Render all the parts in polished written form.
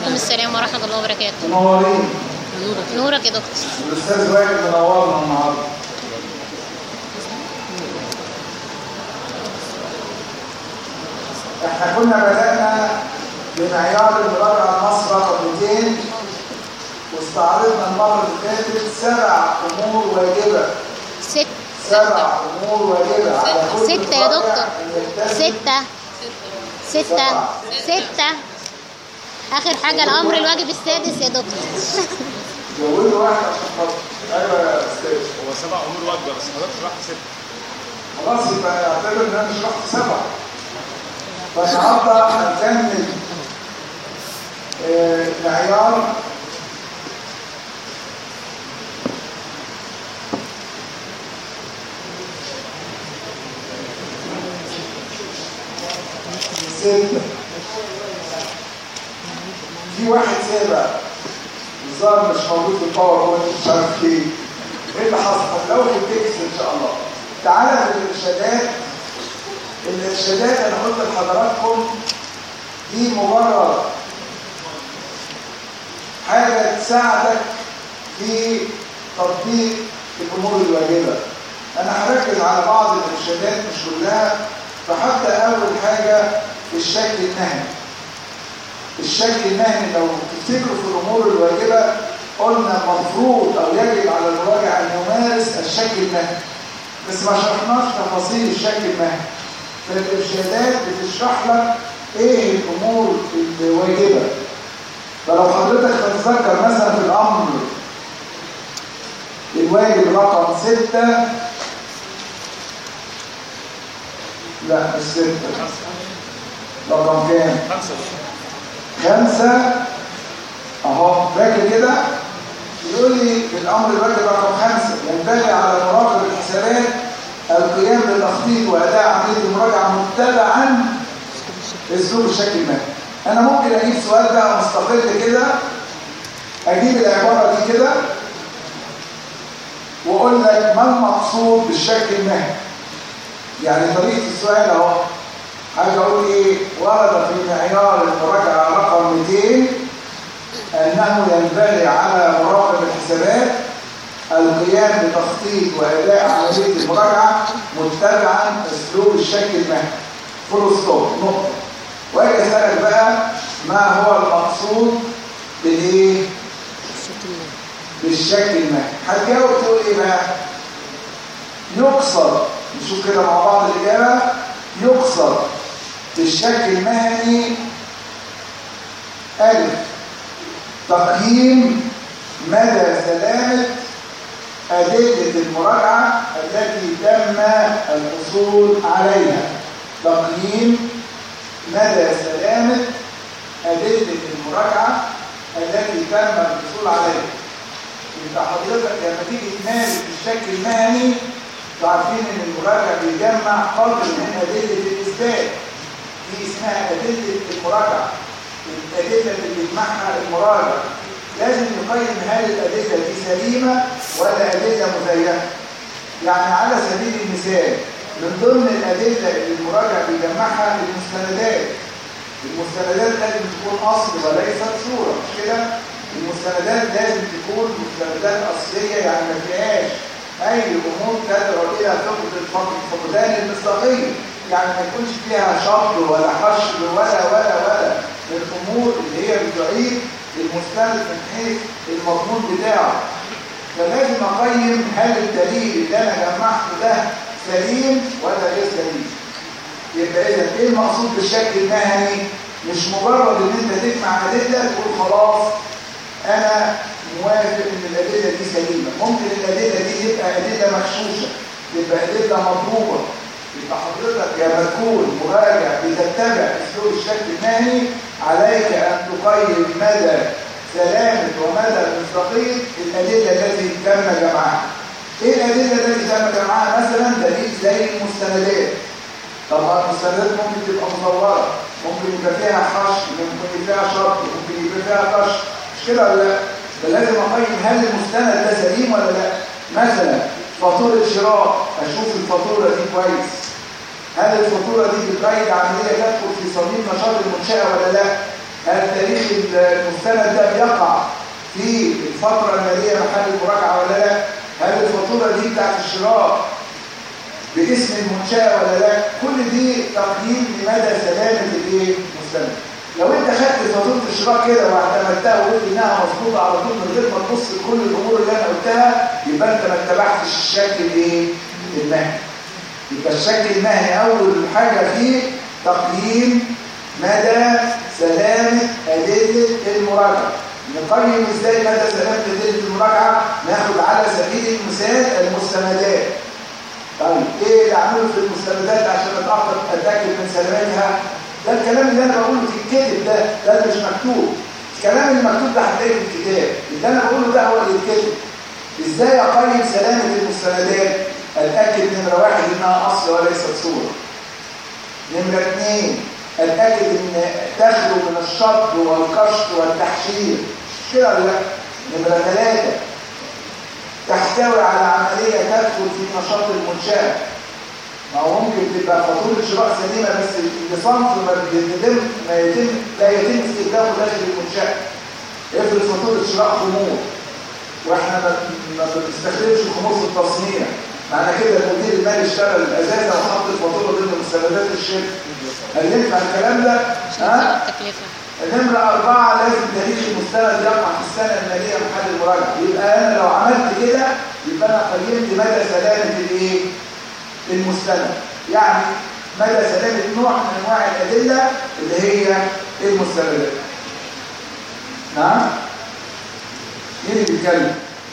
وعليكم السلام ورحمة الله وبركاته. منورين. نورك يا دكتور. الأستاذ وائل منورنا النهارده. احنا كنا بدأنا بمعيار المراجعة المصري رقم 200 واستعرضنا المرة اللي فاتت 7 أمور واجبة. 7 أمور واجبة على كل 6 يا دكتور. 6 آخر حاجة الأمر الواجب السادس يا دكتور. زودوا واحد عشان خاطر. أيوه يا أستاذ. هو 7 أمور واجبة بس حضرتك شرحت 6. خلاص يبقى اعتبر إن أنا شرحت 7. فالنهارده هنكمل معيار ستة. في واحد سابع الظاهر مش موجود في الباوربوينت مش عارف ايه اللي حصل لو في التكست ان شاء الله. تعالى في الارشادات انا قلت لحضراتكم دي مجرد حاجه تساعدك في تطبيق الامور الواجبه. انا هركز على بعض الارشادات مش كلها. فحتى اول حاجه الشكل المهني. الشكل المهني لو تفتكروا في الامور الواجبه قلنا مفروض او يجب على المراجع ان يمارس الشكل المهني، بس ما شرحناش تفاصيل الشكل المهني. فالارشادات بتشرح لك ايه الامور الواجبه. فلو حضرتك تتذكر مثلا في الامر الواجب رقم 6 لا مش 6 رقم كام؟ 5 اهو فاكر كده يقول لي في الامر الواجب رقم 5 ينبغي على مراقب الحسابات القيام بالتخطيط واداء عمليه المراجعه متبعا اسلوب الشكل المهني. انا ممكن اجيب سؤال بقى مستقل كده، اجيب العباره دي كده واقول لك ما المقصود بالشكل المهني. يعني طريقه السؤال اهو حاجه اقول ايه؟ ورد في معيار المراجعه رقم 200 انه ينبغي على مراقب الحسابات القيام بتخطيط واداء عمليه المراجعه متبعا اسلوب الشكل المهني. فول ستوب نقطه. واجي اسالك بقى ما هو المقصود بالايه؟ بالشكل المهني. هتجاوب تقول ايه بقى؟ يقصد، نشوف كده مع بعض الاجابه. يقصد بالشكل المهني ألف تقييم مدى سلامة أدلة المراجعة التي تم الحصول عليها. تقييم مدى سلامة أدلة المراجعة التي تم الحصول عليها. يبقى حضرتك لما تيجي تمارس الشكل المهني عارفين ان المراجع بيجمع قدر من أدلة الإثبات. دي اسمها أدلة المراجعة. الأدلة اللي بيجمعها المراجع لازم يقيم هل الأدلة دي سليمة ولا أدلة مزيفة. يعني على سبيل المثال من ضمن الأدلة اللي المراجع بيجمعها المستندات. المستندات لازم تكون أصل وليست صورة، مش كده؟ المستندات لازم تكون مستندات أصلية، يعني ما فيهاش أي أمور تدعو إلى فقدان المصداقية. يعني ما يكونش فيها شطر ولا حشر ولا من الأمور اللي هي بتعيد المستند من حيث المضمون بتاعه. فلازم أقيم هل الدليل اللي أنا جمعته ده سليم ولا غير سليم. يبقى إذا إيه المقصود بالشكل المهني؟ مش مجرد إن أنت تجمع أدلة تقول خلاص أنا موافق إن الأدلة دي سليمة. ممكن الأدلة دي تبقى أدلة مغشوشة، تبقى أدلة مضروبة. يبقى حضرتك يا تكون مراجع بتتبع اسلوب الشكل المهني عليك ان تقيم مدى سلامه ومدى مصداقيه الادله التي تم جمعها. ايه الادله التي تم جمعها؟ مثلا دليل زي المستندات. طبعا المستندات ممكن تبقى مصوره، ممكن يبقى فيها حشر، ممكن يبقى فيها شرط، ممكن يبقى فيها كشف، مش كده ولا لا؟ فلازم اقيم هل المستند ده سليم ولا لا. مثلا فاتوره شراء، اشوف الفاتوره دي كويس. هل الفاتوره دي بتقيد عمليه تدخل في صميم نشاط المنشاه ولا لا؟ هل تاريخ المستند ده بيقع في الفترة المالية محل المراجعة ولا لا؟ هل الفاتورة دي بتاعت الشراء باسم المنشأة ولا لا؟ كل دي تقييم لمدى سلامة المستند. لو انت خدت فاتورة الشراء كده واعتمدتها وقلت انها مظبوطة على طول من غير ما تبص لكل الامور اللي انا قلتها، يبقى انت ما اتبعتش الشكل المهني. يبقى الشكل المهني اول حاجة فيه تقييم مدى سلامة أدلة المراجعة. نقيم ازاي مدى سلامة أدلة المراجعة؟ ناخد على سبيل المثال المستندات. طيب ايه اللي اعمله في المستندات عشان اتاكد من سلامتها؟ ده الكلام اللي انا بقوله في الكتاب ده مش مكتوب. الكلام المكتوب ده هتلاقيه في الكتاب. اللي انا بقوله ده هو اللي يتكتب. ازاي اقيم سلامة المستندات؟ اتاكد نمرة 1 انها اصل وليست صورة. نمرة 2 اتاكد ان تخلو من الشط والقشط والتحشير. مش كده ولا لا؟ نمرة 3 تحتوي على عملية تدخل في نشاط المنشأة. ما هو ممكن تبقى فاتورة شراء سليمة بس لصنف لا يتم استخدامه داخل المنشأة. افرض فاتورة شراء خمور واحنا ما بنستخدمش الخمور في التصنيع، معنى كده المدير المالي اشتغل الازازة وحط الفاتورة ضمن مستندات الشركة. هل ينفع الكلام ده؟ نمرة 4 لازم تاريخ المستند يقع في السنة المالية محل المراجعة. يبقى أنا لو عملت كده يبقى أنا قيمت مدى سلامة المستند، يعني مدى سلامة نوع من أنواع الأدلة اللي هي المستندات. نعم؟ مين اللي بيتكلم؟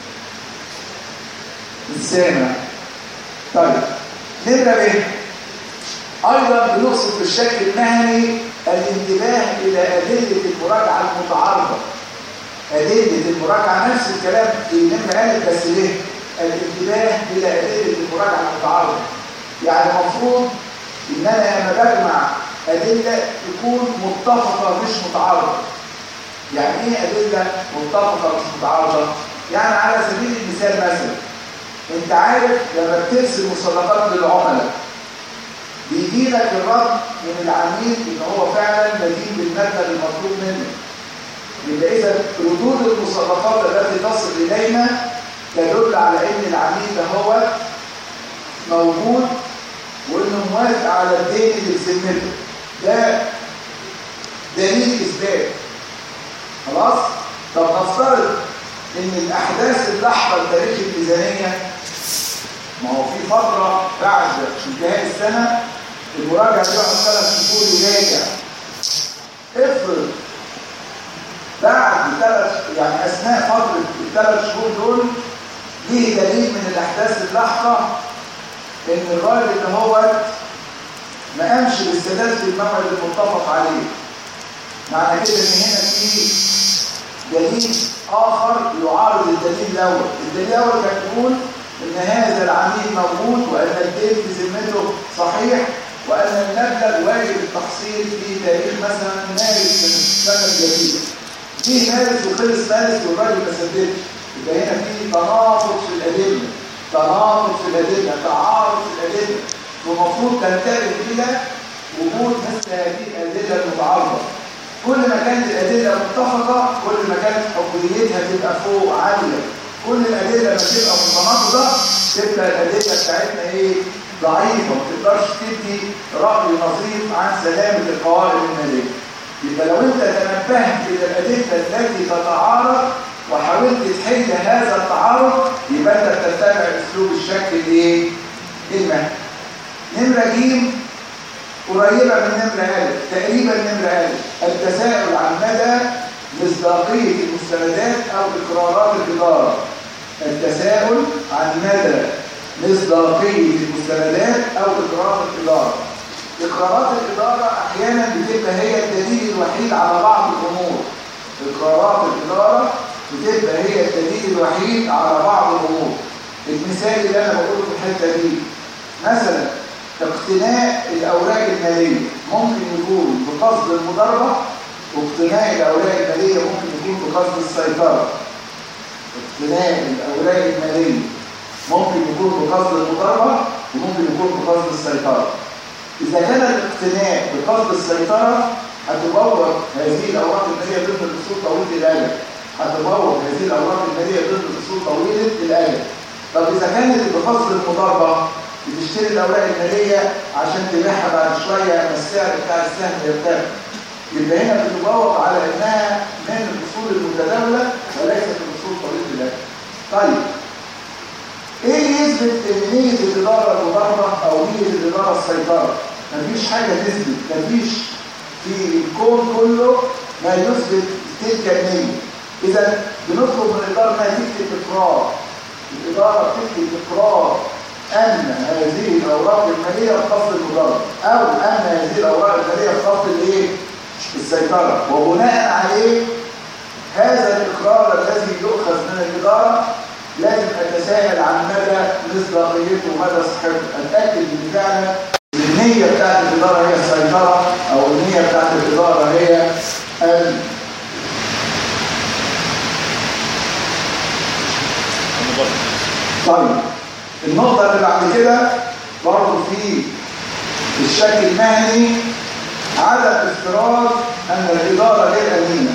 السامع. طيب نمرة ب أيضا بنقصد بالشكل المهني الانتباه إلى أدلة المراجعة المتعارضة. أدلة المراجعة نفس الكلام في نمرة ألف بس ليه؟ الانتباه إلى أدلة المراجعة المتعارضة. يعني المفروض إن أنا لما بجمع أدلة تكون متفقة مش متعارضة. يعني إيه أدلة متفقة مش متعارضة؟ يعني على سبيل المثال مثلا أنت عارف لما بترسل مصادقات للعملاء بيجي لك الرد من العميل ان هو فعلا مدين بالمبلغ المطلوب منه. يبقى اذا ردود المصادقات التي تصل الينا تدل على ان العميل ده هو موجود وانه موافق على الدين اللي في ذمته. ده دليل اثبات. خلاص؟ طب نفترض ان الاحداث اللاحقه لتاريخ الميزانيه، ما هو في فتره بعد انتهاء السنه المراجع بيقعد 3 شهور يراجع. افرض بعد يعني اثناء فتره ال3 شهور دول ليه دليل من الاحداث اللاحقه ان الراجل ده هو ما قامش بالسداد في الموعد المتفق عليه. معنى كده ان هنا في دليل اخر يعارض الدليل الاول. الدليل الاول كان يقول ان هذا العميل موجود وان الدين في ذمته صحيح وأن المبلغ واجب التحصيل في تاريخ مثلا مارس من السنة الجديدة. في مارس وخلص مارس والراجل ما سددش. يبقى هنا في تناقض في الأدلة، تعارض في الأدلة، والمفروض تنتبه إلى وجود مثل هذه الأدلة المتعارضة. كل ما كانت الأدلة متفقة كل ما كانت حجيتها تبقى فوق عالية. كل الأدلة لما تبقى متناقضة تبقى الأدلة بتاعتنا ضعيفة، ما تقدرش تدي رأي نظيف عن سلامة القوائم المالية. يبقى لو انت تنبهت الى الأدلة التي تتعارض وحاولت تحل هذا التعارض يبقى انت بتتبع اسلوب الشكل المهني. نمرة ج قريبة من نمرة أ، تقريبا نمرة أ، التساؤل عن مدى مصداقية المستندات أو إقرارات الإدارة. التساؤل عن مدى مصداقية المستندات أو إقرارات الإدارة. إقرارات الإدارة أحيانا بتبقى هي الدليل الوحيد على بعض الأمور. إقرارات الإدارة بتبقى هي الدليل الوحيد على بعض الأمور. المثال اللي أنا بقوله في الحتة دي مثلا اقتناء الأوراق المالية ممكن يكون بقصد المضاربة، واقتناء الأوراق المالية ممكن يكون بقصد السيطرة. اقتناء الأوراق المالية ممكن يكون بقصد المضاربة وممكن يكون بقصد السيطرة. إذا كان الاقتناء بقصد السيطرة هتبوظ هذه الاوراق الماليه ضمن الاصول طويله الاجل. هتبوظ هذه الاوراق الماليه ضمن الاصول طويله الاجل. طب اذا كانت بفصل المضاربه بتشتري الاوراق الماليه عشان تبيعها بعد شويه لما السعر بتاع السهم يرتفع، يبقى هنا بتبوظ على انها من الاصول المتداوله وليست الاصول طويله الاجل. طيب ايه اللي يثبت ان نيه الاداره المضاربه او نيه الاداره السيطره؟ مفيش حاجه تثبت، مفيش في الكون كله ما يثبت تلك النيه. اذا بنطلب من الاداره انها تكتب اقرار. الاداره بتكتب اقرار ان هذه الاوراق الماليه بفصل المضاربه او ان هذه الاوراق الماليه بفصل الايه؟ السيطره، وبناء عليه هذا الاقرار الذي يؤخذ من الاداره لازم اتساءل عن مدى مصداقيته ومدى صحته، اتاكد ان فعلا النيه بتاعت الاداره هي السيطره او النيه بتاعت الاداره هي طيب النقطه اللي بعد كده برضه في الشكل المهني عدم افتراض ان الاداره غير امينه.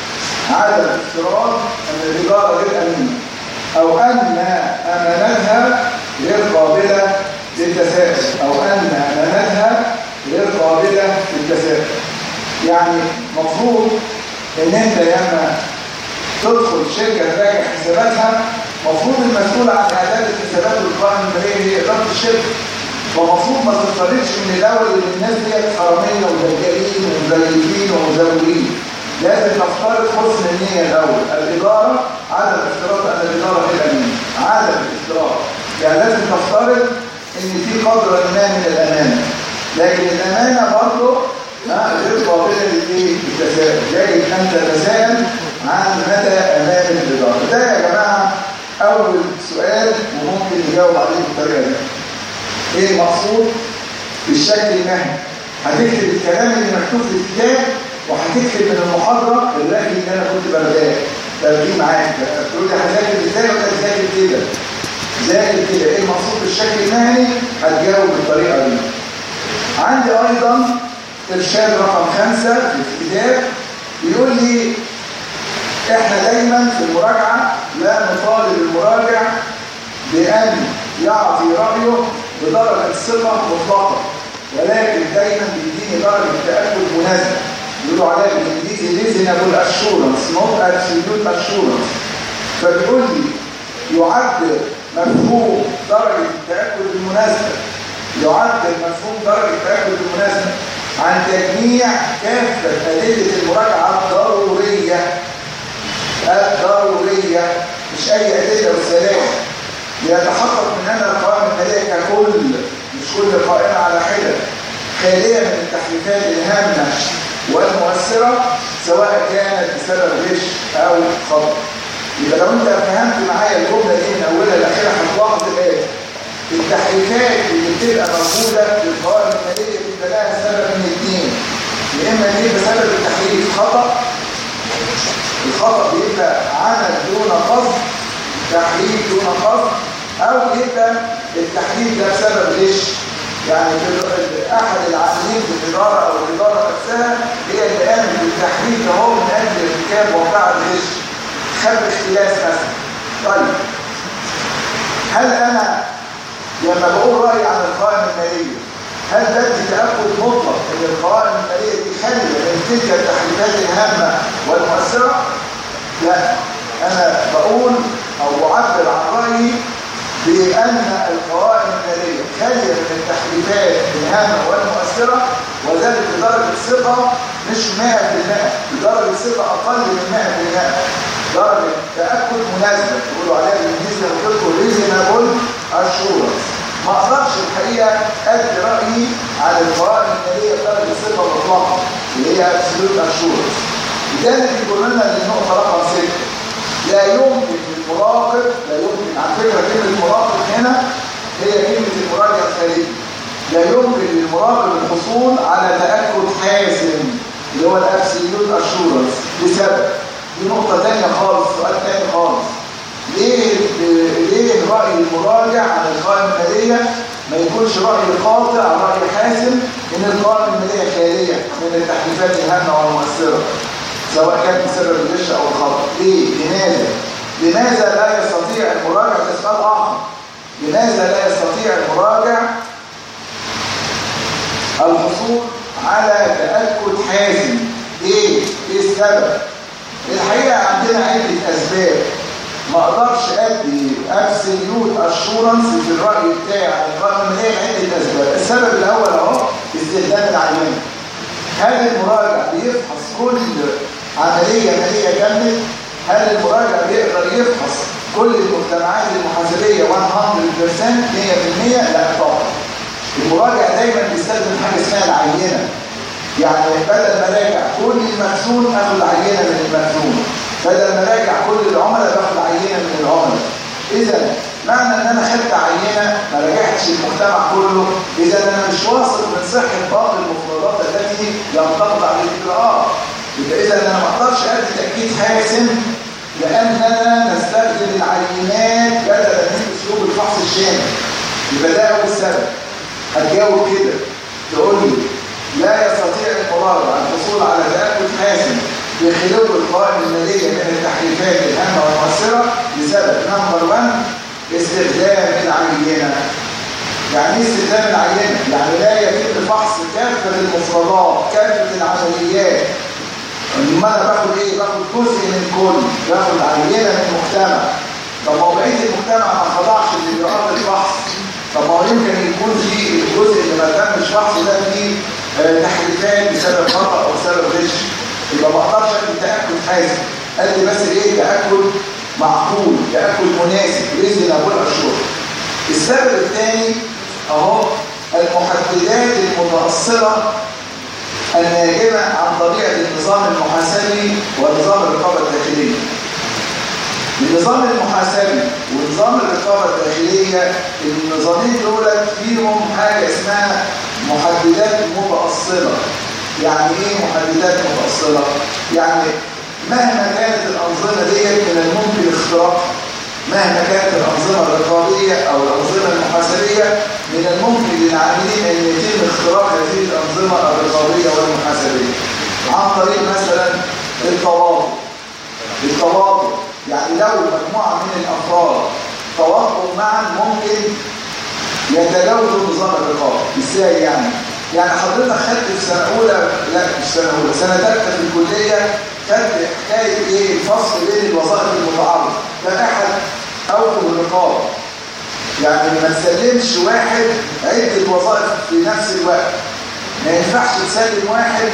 عدم افتراض ان الاداره غير امينه او ان امانتها غير قابله للتساؤل او ان امانتها غير قابله للتساؤل. يعني مفروض ان انت لما تدخل شركه تراجع حساباتها مفروض المسؤول عن اعداد الحسابات والقوائم الماليه هي اداره الشركه، ومفروض ما تفترضش من الاول ان الناس ديت حراميه ودجالين ومزيفين ومزورين. لازم نفترض حسن النيه الاول. الاداره عدم افتراض ان الاداره غير امينه، عدم الافتراض يعني لازم نفترض ان في قدر ما من الامانه، لكن الامانه برضه غير قابله للتساؤل. جاي ان تتساءل عن مدى امانه الاداره. ده يا جماعه اول سؤال وممكن نجاوب عليه بالطريقه دي. ايه المقصود بالشكل المهني؟ هتكتب الكلام اللي مكتوب في الكتاب وهتكتب من المحاضره الرأي اللي انا كنت برغيه معاك. تقول لي هذاكر ازاي ولا تذاكر كده؟ ذاكر كده. ايه المقصود بالشكل المهني؟ هتجاوب بالطريقه دي. عندي ايضا ارشاد رقم 5 في الكتاب بيقول لي احنا دايما في المراجعه لا نطالب المراجع بان يعطي رايه بدرجه ثقه مطلقه، ولكن دايما بيديني درجه تاكد مناسبه. بيقولوا عليها بالانجليزي reasonable assurance not absolute assurance. فبيقول لي يعبر مفهوم درجه التاكد المناسبه، يعبر مفهوم درجه التاكد المناسبه عن تجميع كافه ادله المراجعه الضروريه مش اي ادله وسلام. ليتحقق من ان القوائم الماليه ككل مش كل قائمه على حده خاليه من التحريفات الهامه والمؤثره سواء كانت بسبب غش او خطا. يبقى لو انت فهمت معايا الجمله دي من اولها لاخرها هتلاحظ ايه؟ التحريفات اللي بتبقى موجوده في القوائم الماليه بيبقى لها سبب من اثنين. يا اما دي بسبب التحريف خطا، الخطا بيبقى عمل دون قصد، تحريف دون قصد، او يبقى التحريف ده بسبب غش. يعني احد العاملين في الاداره او الاداره نفسها هي اللي قامت بالتحريف ده هو من اجل ارتكاب واقعه الغش، خلق اختلاس مثلا. طيب هل انا لما بقول رايي عن القوائم الماليه هل بدي تاكد مطلق ان القوائم الماليه دي خاليه من تلك التحريفات الهامه والمؤثره؟ لا، انا بقول او بعبر عن رايي بان القوائم الماليه خاليه من التحريفات الهامه والمؤثره، وذلك بدرجه ثقه مش 100%، بدرجه ثقه اقل من 100%، درجه تاكد مناسبه يقولوا عليها بالانجليزي بتذكر reasonable assurance. ما اقدرش الحقيقه ادي رايي عن القوائم الماليه بدرجه ثقه مطلقه اللي هي absolute assurance. لذلك يقول لنا للنقطه رقم 6 لا يمكن للمراقب، لا يمكن، على فكره كلمه مراقب هنا هي كلمه المراجع الخارجي، لا يمكن للمراقب الحصول على تاكد حاسم اللي هو الابسوليوت اشورنس لسبب. دي نقطه ثانيه خالص، سؤال ثاني خالص. ليه راي المراجع عن القوائم الماليه ما يكونش رأي قاطع رأي حاسم ان القوائم المالية خالية من التحريفات الهامة والمؤثرة سواء كانت بسبب الغش او الخطأ. ليه؟ لماذا لا يستطيع المراجع ده سؤال آخر، لماذا لا يستطيع المراجع الحصول على تأكد حاسم؟ ايه السبب؟ الحقيقة عندنا عدة أسباب. ما اقدرش ادي ابسوليوت اشورنس في الراي بتاعي عن القائمه الماليه عده اسباب. السبب الاول اهو استخدام العينه. هل المراجع بيفحص كل عمليه ماليه كامله؟ هل المراجع بيقدر يفحص كل المجتمعات المحاسبيه 100%؟ 100%؟ لا طبعا. المراجع دايما بيستخدم حاجه اسمها العينه. يعني بدل ما راجع كل المخزون اخد عينه من المخزون، بدل ما راجع كل العملاء باخد عينه من العملاء. اذا معنى ان انا خدت عينه ما راجعتش المجتمع كله، اذا انا مش واثق من صحه باقي المفردات التي لم تخضع للاجراءات. يبقى اذا انا ما اقدرش ادي تاكيد حاسم لاننا نستخدم العينات بدلا من اسلوب الفحص الشامل. يبقى ده اول سبب. هتجاوب كده تقول لي لا يستطيع المراجع الحصول على تاكد حاسم بخلو القوائم المالية من التحريفات الهامة والمؤثرة لسبب نمبر 1 استخدام العينة. يعني ايه استخدام العينة؟ يعني لا يتم فحص كافة المفردات، كافة العمليات. لما انا باخد ايه؟ باخد جزء من كل، باخد عينة من المجتمع. طب ما هو بقية المجتمع ما خضعش لإجراءات الفحص. طب ما هو يمكن يكون في الجزء اللي ما تمش فحص ده فيه تحريفات بسبب خطأ او بسبب غش. يبقى ما اقدرش ادي تاكد حاسم، ادي بس ايه؟ تاكد معقول، تاكد مناسب، ريزونبل اشور. السبب الثاني اهو المحددات المتاصله الناجمه عن طبيعه النظام المحاسبي ونظام الرقابه الداخليه. النظام المحاسبي ونظام الرقابه الداخليه النظامين دول فيهم حاجه اسمها محددات متاصله. يعني ايه محددات متأصلة؟ يعني مهما كانت الأنظمة دي من الممكن اختراقها، مهما كانت الأنظمة الرقابية أو الأنظمة المحاسبية من الممكن للعاملين أن يتم اختراق هذه الأنظمة الرقابية والمحاسبية عن طريق مثلا التواطؤ. يعني لو مجموعة من الأفراد تواطؤوا معا ممكن يتجاوزوا نظام الرقابة. ازاي يعني؟ يعني حضرتك خدت في سنة أولى، لا مش سنة أولى، سنة ثالثة في الكلية خدت حكاية إيه؟ الفصل بين الوظائف المتعارضة. ده أحد أوجه الرقابة. يعني ما تسلمش واحد عدة وظائف في نفس الوقت. ما ينفعش تسلم واحد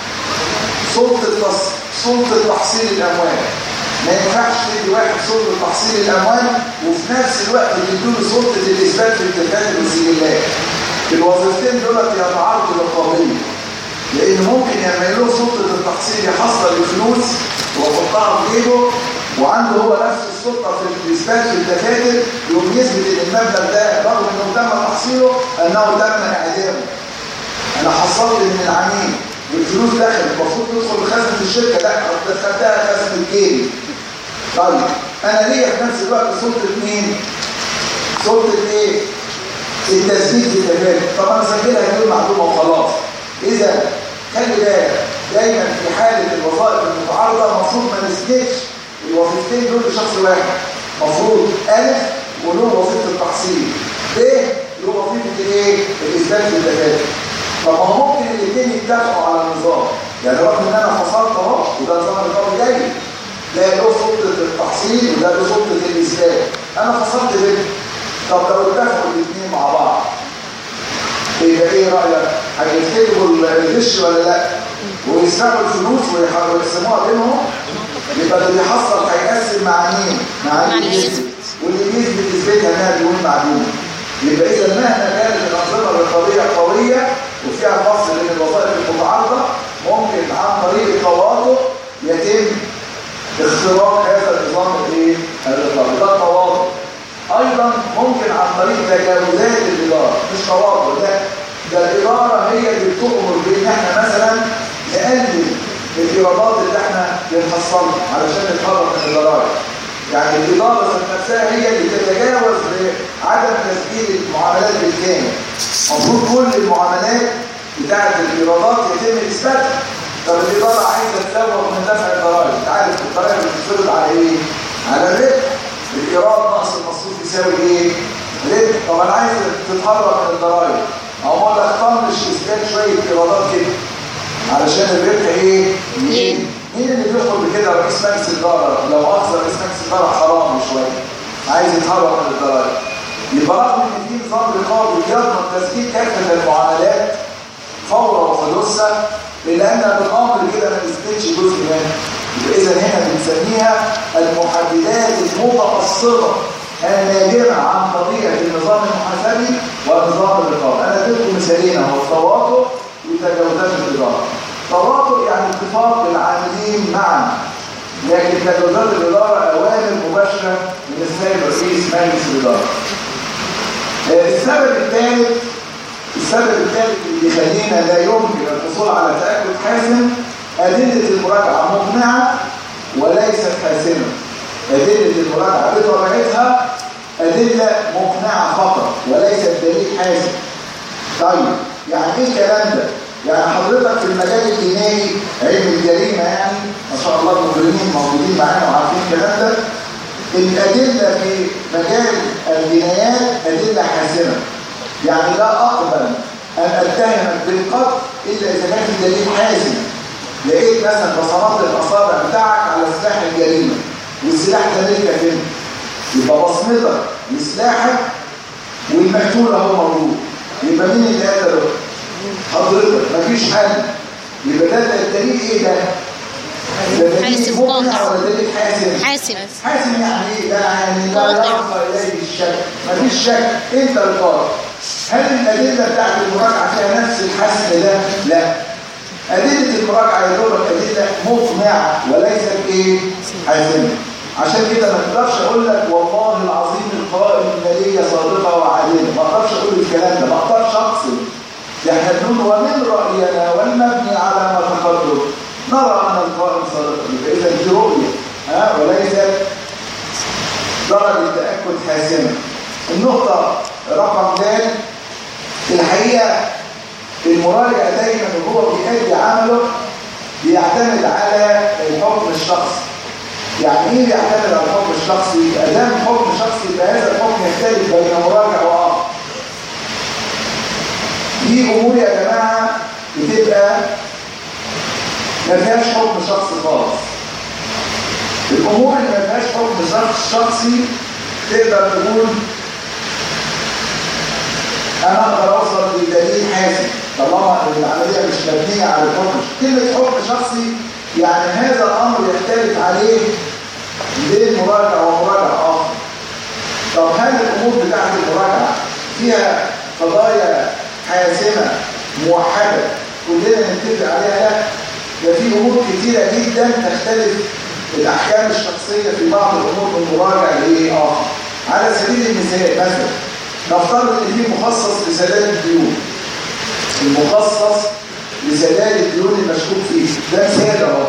سلطة تحصيل الأموال. ما ينفعش تدي واحد سلطة تحصيل الأموال وفي نفس الوقت تديله سلطة الإثبات في الدفاتر والسجلات. الوظيفتين دول يتعارضوا رقابيا، لان ممكن يعمل له سلطه التحصيل يحصل الفلوس ويحطها في جيبه وعنده هو نفس السلطه في الاثبات في الدفاتر، يقوم يثبت ان المبلغ ده رغم انه تم تحصيله انه تم اعدامه. انا حصلت من العميل والفلوس دخلت المفروض تدخل خزنه الشركه، لا دخلتها خزنه جيبي. طيب انا ليا في نفس الوقت سلطه مين؟ سلطه ايه؟ التثبيت في الدفاتر. طبعا سجلها بدون معلومه وخلاص. اذا خلي بالك دايما في حاله الوظائف المتعارضه المفروض ما نسندش الوظيفتين دول لشخص واحد. المفروض الف وله وظيفه التحصيل، ب له وظيفه ايه؟ الاثبات في الدفاتر. طب ما هو ممكن الاثنين يتفقوا على النظام. يعني رغم ان انا فصلت اهو وده نظام الرقابي جاي، ده له سلطه التحصيل وده له سلطه الاثبات، انا فصلت بينهم. طب لو اتفقوا الاثنين مع بعض يبقى ايه رايك؟ هيفتكروا الغش ولا لا؟ ويسرقوا الفلوس ويقسموها بينهم؟ يبقى اللي بيحصل هيقسم مع مين؟ مع اللي يثبت، واللي يثبت يثبتها انها بدون معلومه. يبقى اذا مهما كانت الانظمه الرقابيه قويه وفيها فصل بين الوظائف المتعارضه ممكن عن طريق التواطؤ يتم اختراق هذا النظام الايه؟ الرقابي. ده التواطؤ. ايضا ممكن عن طريق تجاوزات الاداره، مش تواطؤ، ده الاداره هي اللي بتؤمر بان احنا مثلا نقلل الايرادات اللي احنا بنحصلها علشان نتخرج من الضرائب. يعني الاداره ذات نفسها هي اللي تتجاوز عدم تسجيل المعاملات بالكامل. المفروض كل المعاملات بتاعت الايرادات يتم اثباتها. طب الاداره عايزه تسوق من دفع الضرائب، انت عارف الضرائب بتتفرض على ايه؟ على الربح. الايراد ناقص المصروف يساوي ايه؟ ربح. طب انا عايز تتهرب من الضرائب، او ما تختارش اثبات شويه ايرادات كده علشان الربح ايه؟ مين اللي بيدخل بكده؟ رئيس مجلس الاداره. لو اخذ رئيس مجلس الاداره حرام شويه، عايز يتهرب من الضرائب. يبقى رغم ان في نظام رقابي يضمن تسجيل كافه المعاملات فورا وحدوثها، الا ان بالامر كده ما نثبتش جزء منها. يبقى اذا هنا بنسميها المحددات المتقصره النابعه عن طبيعه النظام المحاسبي ونظام الرقابه. انا اديتكم مثالين اهو: التواطؤ وتجاوزات الاداره. تواطؤ يعني اتفاق العاملين معا، لكن تجاوزات الاداره اوامر مباشره من السيد رئيس مجلس الاداره. السبب الثالث اللي يخلينا لا يمكن الحصول على تاكد حاسم: ادله المراجعه مقنعه وليست حاسمه. ادله المراجعه بطبيعتها ادله مقنعه فقط وليست دليل حاسم. طيب يعني ايه الكلام ده؟ يعني حضرتك في المجال الجنائي، علم الجريمه يعني، ما شاء الله المجرمين موجودين معانا وعارفين الكلام ده. الادله في مجال الجنايات ادله حاسمه. يعني لا اقبل ان اتهمك بالقتل الا اذا كان في دليل حاسم. لقيت مثلا بصمات الاصابع بتاعك على سلاح الجريمه والسلاح ده ملكك انت، يبقى بصمتك لسلاحك والمقتول اهو موجود، يبقى مين اللي قتله؟ حضرتك. مفيش حل. يبقى ده الدليل ايه ده؟ حاسم مقنع ولا دليل حاسم؟ حاسم يعني ايه؟ ده يعني لا يرفع اليه الشك، مفيش شك، انت القاضي. هل الادله بتاعت المراجعه فيها نفس الحسم ده؟ لا. ادله المراجعه يا دوبك ادله مقنعه وليست ايه؟ حاسمه. عشان كده ما تقدرش اقول لك والله العظيم القوائم الماليه صادقه وعادله، ما اقدرش اقول الكلام ده، ما اقدرش اقسم. احنا بنقول ومن راينا والمبني على ما تقدم نرى ان القائم صادقه. يبقى اذا دي رؤيه وليست درجه تاكد حاسمه. النقطه رقم 2: الحقيقه المراجع دايما وهو بيؤدي عمله بيعتمد على الحكم الشخصي. يعني ايه بيعتمد على الحكم الشخصي؟ ادام حكم شخصي فهذا الحكم يختلف بين مراجع واخر. دي امور يا جماعه بتبقى ما فيهاش حكم شخصي خالص. الامور اللي ما فيهاش حكم شخصي تقدر تقول انا اقدر اوصل لدليل حاسم طالما العمليه مش مبنيه على الحكم. كلمه حكم شخصي يعني هذا الامر يختلف عليه بين مراجع ومراجع اخر. طب هل الامور بتاعت المراجعه فيها قضايا حاسمه موحده كلنا نتفق عليها؟ لا، ده في امور كثيره جدا تختلف الاحكام الشخصيه في بعض الامور من مراجع لاخر. على سبيل المثال مثلا نفترض ان في مخصص لسداد الديون، المخصص لسداد الديون المشكوك فيه ده مثال اهو.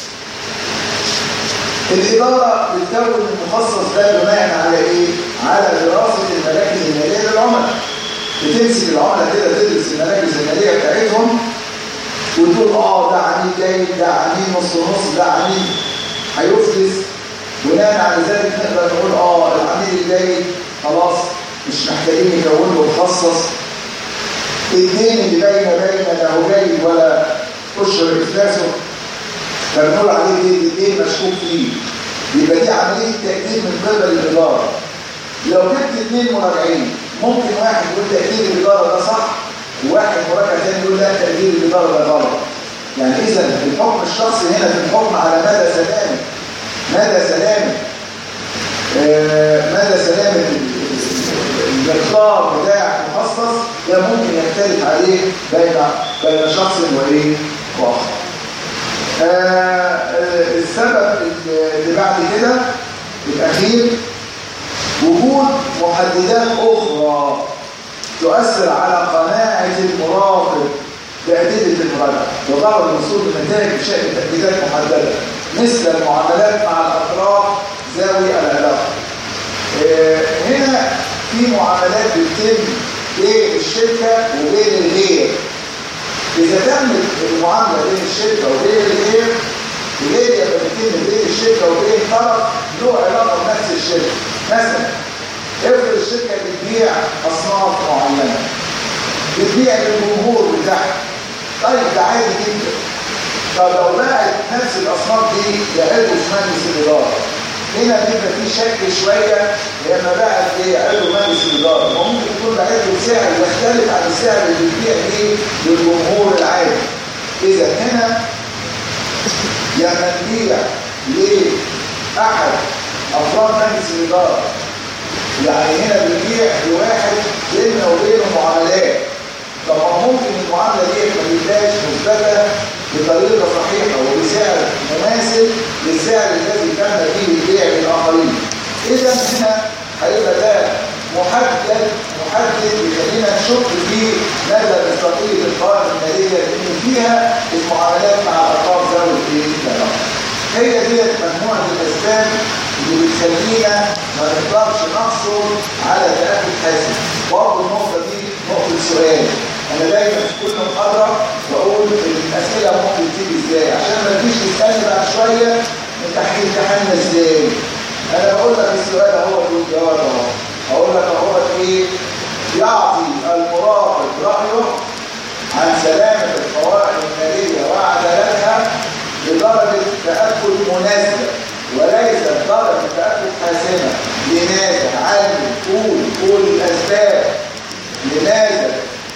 الاداره بتكون المخصص ده بناء على ايه؟ على دراسه المراكز الماليه للعملاء. بتمسك العملاء كده تدرس المراكز الماليه بتاعتهم وتقول ده عميل جيد، ده عميل نص نص، ده عميل هيفلس. بناء على ذلك نقدر نقول العميل الجيد خلاص مش محتاجين نكون له مخصص. الدين اللي بين له جيد ولا اشهر افلاسه فبنقول عليه الدين مشكوك فيه. يبقى دي عمليه تاكيد من قبل الاداره. لو جبت 2 مراجعين ممكن واحد يقول تاكيد الاداره ده صح وواحد مراجع ثاني يقول لا تاكيد الاداره ده غلط. يعني اذا الحكم الشخصي هنا في الحكم على مدى سلامه الاختار بتاع المخصص ده ممكن يختلف عليه بين شخص واخر. السبب اللي بعد كده الاخير: وجود محددات اخرى تؤثر على قناعه المراقب بأدلة المراجعة وغرض الوصول لنتائج بشكل تأكيدات محددة مثل المعاملات مع الأطراف ذوي العلاقة. هنا في في معاملات بتتم بين الشركة وبين الغير. إذا تمت المعاملة بين الشركة وبين الغير يبقى بتتم بين الشركة وبين طرف له علاقة بنفس الشركة. مثلا افرض الشركة بتبيع أصناف معينة، بتبيع للجمهور بتاعها، طيب ده عادي جدا. طب لو باعت نفس الأصناف دي لعضو في مجلس الإدارة، هنا بيبقى في شك شوية لما باعت عضو مجلس الإدارة، وممكن يكون باعت له سعر يختلف عن السعر اللي بيبيع بيه للجمهور العادي. إذا هنا لما نبيع لأحد أفراد مجلس الإدارة، يعني هنا بنبيع لواحد بيننا وبينه معاملات. طبعا ممكن المعامله دي ما تبقاش مثبته بطريقه صحيحه وبسعر مناسب للسعر الذي تم فيه البيع للاخرين. اذا هنا هيبقى ده محدد يخلينا نشك في مدى مصداقيه القوائم الماليه لان فيها المعاملات مع الارقام ذوي الكلام. هي دي مجموعه الاسباب اللي بتخلينا ما نقدرش نحصل على تاكد حاسم. برضه النقطه دي نقطه سؤال. انا دايما في كل محاضره بقول الاسئله ممكن تيجي ازاي عشان ما تجيش تسالني بعد شويه انت هتمتحننا ازاي. انا بقول لك السؤال اهو والجواب اهو. اقول لك اهو ايه؟ يعطي المراقب رايه عن سلامه القوائم الماليه وعدالتها بدرجه تاكد مناسبه وليس درجه تاكد حاسمه. لماذا؟ علم قول الاسباب. لماذا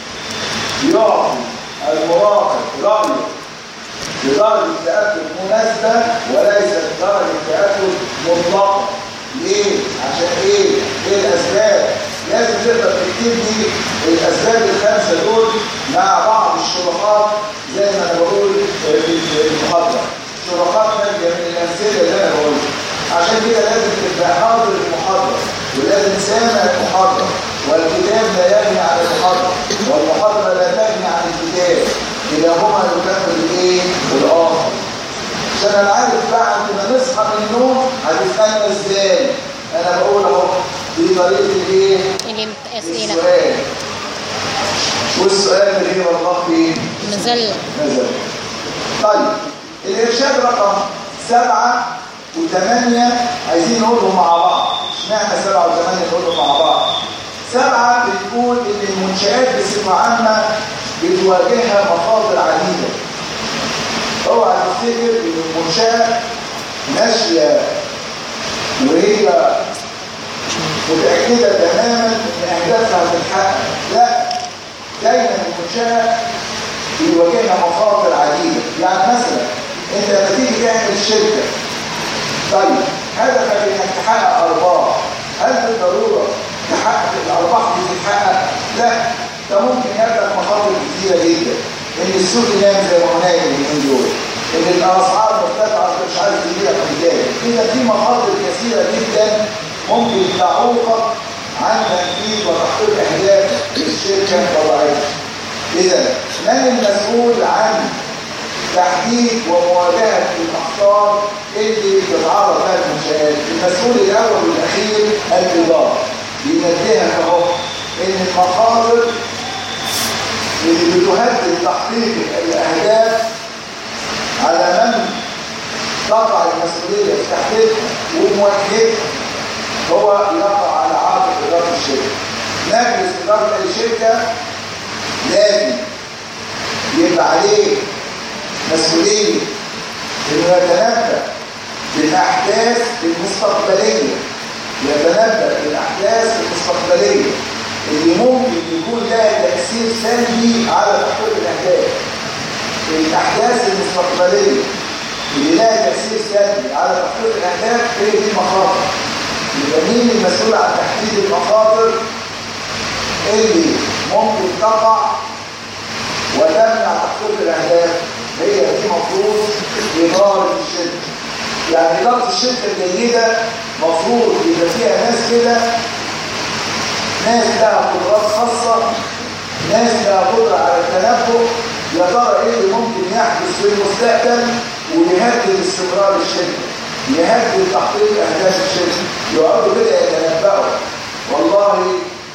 يعطي المراقب رأيه بدرجة تأكد مناسبة وليست درجة تأكد مطلقة؟ ليه؟ عشان ايه الأسباب؟ لازم تقدر تكتب لي الأسباب الخمسة دول مع بعض الشروحات زي ما أنا بقول في المحاضرة. شروحات ناتجة من الأمثلة اللي أنا بقولها. عشان كده لازم تبقى حاضر المحاضرة ولازم سامع المحاضرة. والكتاب لا يغني عن المحاضرة والمحاضرة لا تغني عن الكتاب. كلاهما يكمل الايه؟ الآخر. عشان انا عارف بعد ما نصحى من النوم هتسألنا ازاي. انا بقول اهو دي طريقة الايه؟ السؤال. والسؤال اللي هو الله فين؟ نزل. طيب الإرشاد رقم 7 و8 عايزين نقولهم مع بعض. اشمعنى 7 و8 نقولهم مع بعض؟ 7 بتقول ان المنشآت بصفة عامة بتواجهها مخاطر عديدة. اوعى تفتكر ان المنشأة ماشية وهي متأكدة تماما ان اهدافها هتتحقق. لا، دايما المنشأة بيواجهها مخاطر عديدة. يعني مثلا انت لما تيجي تعمل شركة، طيب هدفك انك تحقق ارباح، هل بالضرورة تحقق الارباح دي تتحقق؟ لا، ده ممكن يقابلك مخاطر كتيرة جدا. ان السوق ينام زي ما هو نايم اليومين دول، ان الاسعار مرتفعة مش عارف تجيلك قدام. اذا في مخاطر كثيرة جدا ممكن تعوقك عن تنفيذ وتحقيق اهداف الشركة الطبيعية. اذا من المسؤول عن تحديد ومواجهة الأخطار اللي بتتعرض لها المنشآت؟ المسؤول الأول والأخير الإدارة. بينبهك أهو إن المخاطر اللي بتهدد تحقيق الأهداف على من تقع المسؤولية في تحقيقها ومواجهتها هو يقع على عاتق إدارة الشركة. مجلس إدارة الشركة لازم يبقى عليه مسؤولية انه يتنبأ بالاحداث المستقبلية، اللي ممكن يكون لها تأثير سلبي على تحقيق الاهداف. الاحداث المستقبلية اللي لها تأثير سلبي على تحقيق الاهداف هي دي المخاطر. يبقى مين المسؤول عن تحديد المخاطر اللي ممكن تقع وتمنع تحقيق الاهداف؟ هي دي مفروض إدارة الشركة. يعني إدارة الشركة الجيدة مفروض يبقى فيها ناس كده، ناس لها قدرات خاصة، ناس لها قدرة على التنبؤ يا ترى ايه اللي ممكن يحدث في المستقبل ويهدد استمرار الشركة، يهدد تحقيق أهداف الشركة. يقعدوا كده يتنبؤوا والله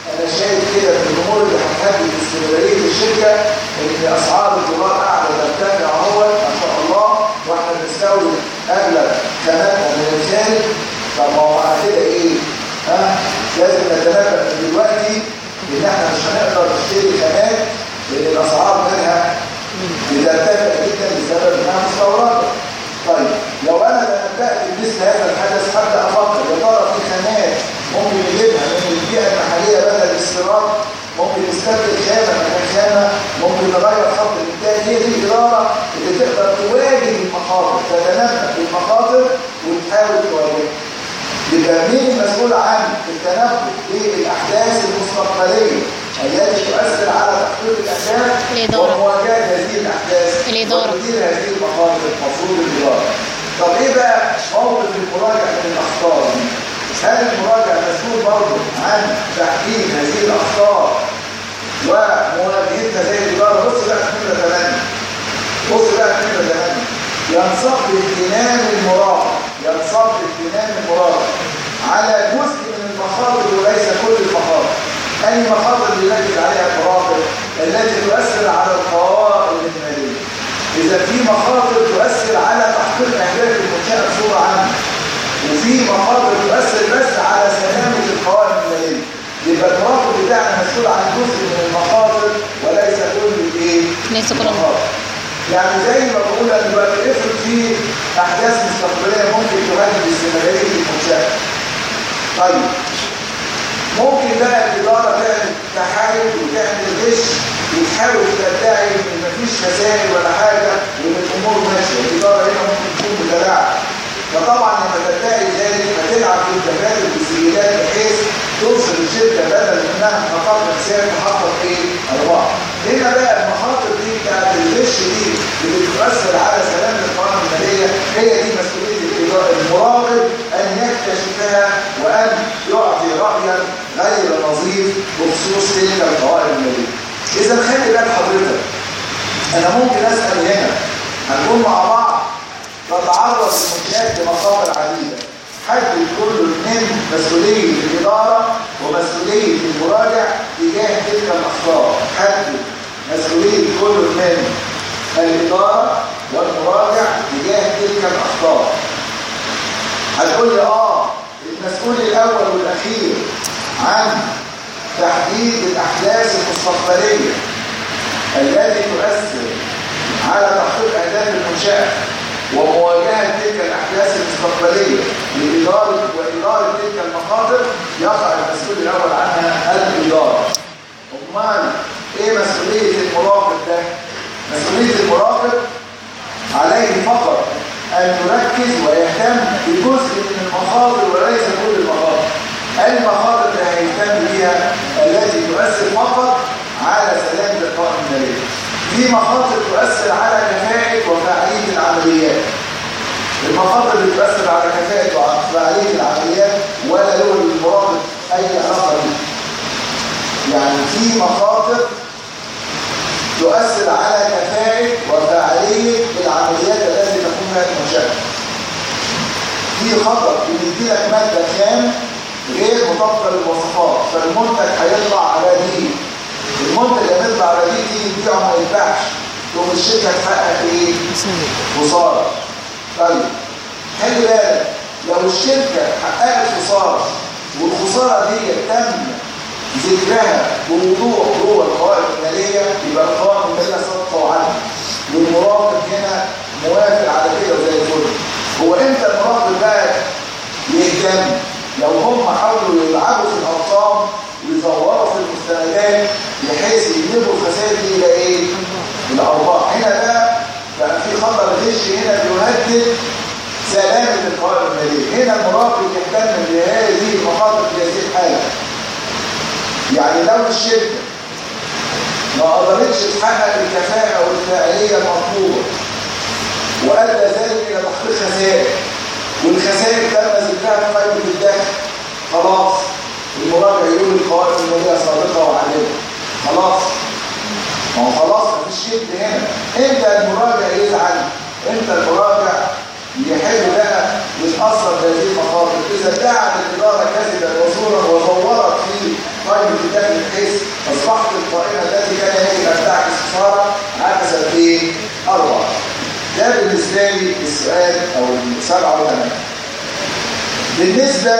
اللي هتهدد استمراريه الشركه ان اسعار الدولار قاعده ترتفع اهو ما شاء الله، واحنا بنستورد اغلب خاماتنا من الخارج. طب ما هو على كده ايه؟ لازم نتنبه من دلوقتي ان احنا مش هنقدر نشتري خامات لان الاسعار منها بترتفع جدا بسبب انها مستورده. طيب لو انا تنبأت بمثل هذا الحدث حتى افكر يا ترى في خامات ممكن نجيبها من البيئه المحليه بدل الاستيراد، ممكن نستبدل خامه مكان خامه، ممكن نغير خط الانتاج. هي دي الاداره اللي تقدر تواجه المخاطر، تتنبأ بالمخاطر وتحاول تواجهها. يبقى مين المسؤول عن التنبؤ بالاحداث المستقبليه التي تؤثر على تحقيق الاهداف ومواجهه هذه الاحداث وتدير هذه المخاطر؟ المفروض الاداره. طب ايه بقى موقف المراجع من الاخطار دي؟ هل المراجع مسؤول برضه عن تحقيق هذه الاخطار ومواجهتها زي الاداره؟ بص بقى نمره 8. بص بقى نمره 8. ينصب اهتمام المراجع على جزء من المخاطر وليس كل المخاطر. أي مخاطر اللي يركز عليها المراقب التي تؤثر على القوائم المالية. إذا في مخاطر تؤثر على تحقيق أهداف المنشأة بصورة عامة، وفي مخاطر تؤثر بس على سلامة القوائم المالية، يبقى المراقب بتاعنا مسؤول عن جزء من المخاطر وليس كل المخاطر. يعني زي ما بقول أنا دلوقتي افرض في أحداث مستقبلية ممكن تهدد استمرارية المنشأة. طيب ممكن بقى الإدارة تعمل تحايل وتعمل غش وتحاول تدعي إن مفيش خسائر ولا حاجة وإن الأمور ماشية. الإدارة هنا ممكن تكون متلاعبة، فطبعا لما تدعي ذلك هتلعب في الدفاتر والسجلات بحيث توصل الشركة بدل إنها تحقق خسائر تحقق إيه؟ أرباح. هنا بقى المخاطر دي بتاعت الغش دي اللي بتؤثر على سلامة القوائم المالية هي دي مسؤولية المراقب أن يكتشفها وأن يعطي رأيا غير نظيف بخصوص تلك القوائم المالية. إذا خلي بالك حضرتك، أنا ممكن أسأل هنا هنكون مع بعض تتعرض المنشآت لمخاطر عديدة، حدد كل من مسؤولية الإدارة ومسؤولية المراجع تجاه تلك الأخطار. حدد مسؤولية كل من الإدارة والمراجع تجاه تلك الأخطار. هتقول لي المسؤول الأول والأخير عن تحديد الأحداث المستقبلية التي تؤثر على تحقيق أهداف المنشأة ومواجهة تلك الأحداث المستقبلية وإدارة تلك المخاطر يقع المسؤول الأول عنها الإدارة. أمال إيه مسؤولية المراقب ده؟ مسؤولية المراقب عليه فقط أن يركز ويهتم بجزء من المخاطر وليس كل المخاطر. المخاطر اللي هيهتم بها التي تؤثر فقط على سلامة القوائم المالية. في مخاطر تؤثر على كفاءة وفاعلية العمليات. المخاطر اللي تؤثر على كفاءة وفاعلية العمليات ولا له للمراقب أي علاقة بها. يعني في مخاطر تؤثر على كفاءة وفاعلية العمليات التي تقوم بها المنشأة. في خطر بيدي لك مادة خام غير مطابقة للمواصفات، فالمنتج هيطلع رديء. المنتج اللي هيطلع رديء دي يبيعه ما يتباعش، تقوم الشركة تحقق ايه؟ خسارة. طيب خلي بالك، لو الشركة حققت خسارة والخسارة دي تم ذكرها بوضوح جوه القوائم الماليه يبقى القوائم الماليه صادقه وعادله، والمراقب هنا موافق على كده وزي الفل. هو امتى المراقب بقى يهتم؟ لو هم حاولوا يلعبوا في الارقام ويزوروا في المستندات بحيث يجيبوا الخسائر دي الى ايه؟ الارباح. هنا بقى في خطر غش، هنا بيهدد سلامه القوائم الماليه. هنا المراقب يهتم بهذه المخاطر في هذه الحاله. يعني لو الشركة ما قدرتش تحقق الكفاءة والفاعلية المطلوبة وأدى ذلك إلى تحقيق خسائر، والخسائر تم ذكرها في قائمة الدخل، خلاص المراجع يقول القوائم المالية صادقة وعادلة. خلاص، ما هو خلاص مفيش شد هنا. امتى المراجع يزعل؟ امتى المراجع يحل بقى يتأثر بهذه المخاطر؟ إذا ادعت الإدارة كذبا وزورا وزورت في قائمة الدخل بحيث مصلحة القائمة التي كان يجب أن تعكس خسارة عكست إيه؟ أربعة. ده بالنسبة لي السؤال أو 7 و 8. بالنسبة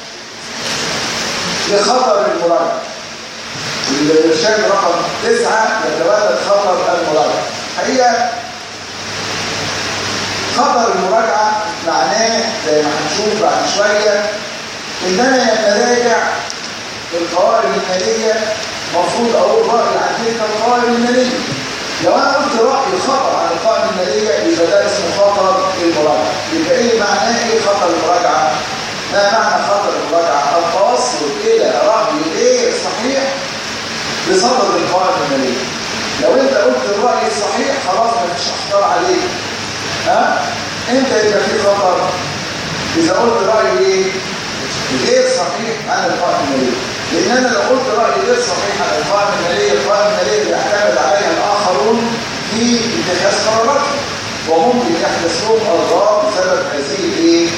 لخطر المراجعة، الإرشاد رقم 9 يتولد خطر المراجعة. حقيقة خطر المراجعة معناه زي ما هنشوف بعد شوية إن أنا لما راجع القوائم المالية المفروض أقول رأي عن تلك القوائم المالية. لو أنا قلت رأي خطر عن القوائم المالية يبقى ده اسمه خطر المراجعة. يبقى إيه معناه إيه خطر المراجعة؟ ما معنى خطر المراجعة؟ التوصل إلى رأي غير صحيح بصدد القوائم المالية. لو أنت قلت الرأي الصحيح خلاص ما فيش أخطار عليك. امتى يبقى في خطر؟ إذا قلت رأي إيه؟ غير صحيح عن القوائم المالية. لأن أنا لو قلت رأي غير صحيح عن القوائم المالية، القوائم المالية بيعتمد عليها الآخرون في اتخاذ قراراتهم، وممكن يحدث لهم أضرار بسبب هذه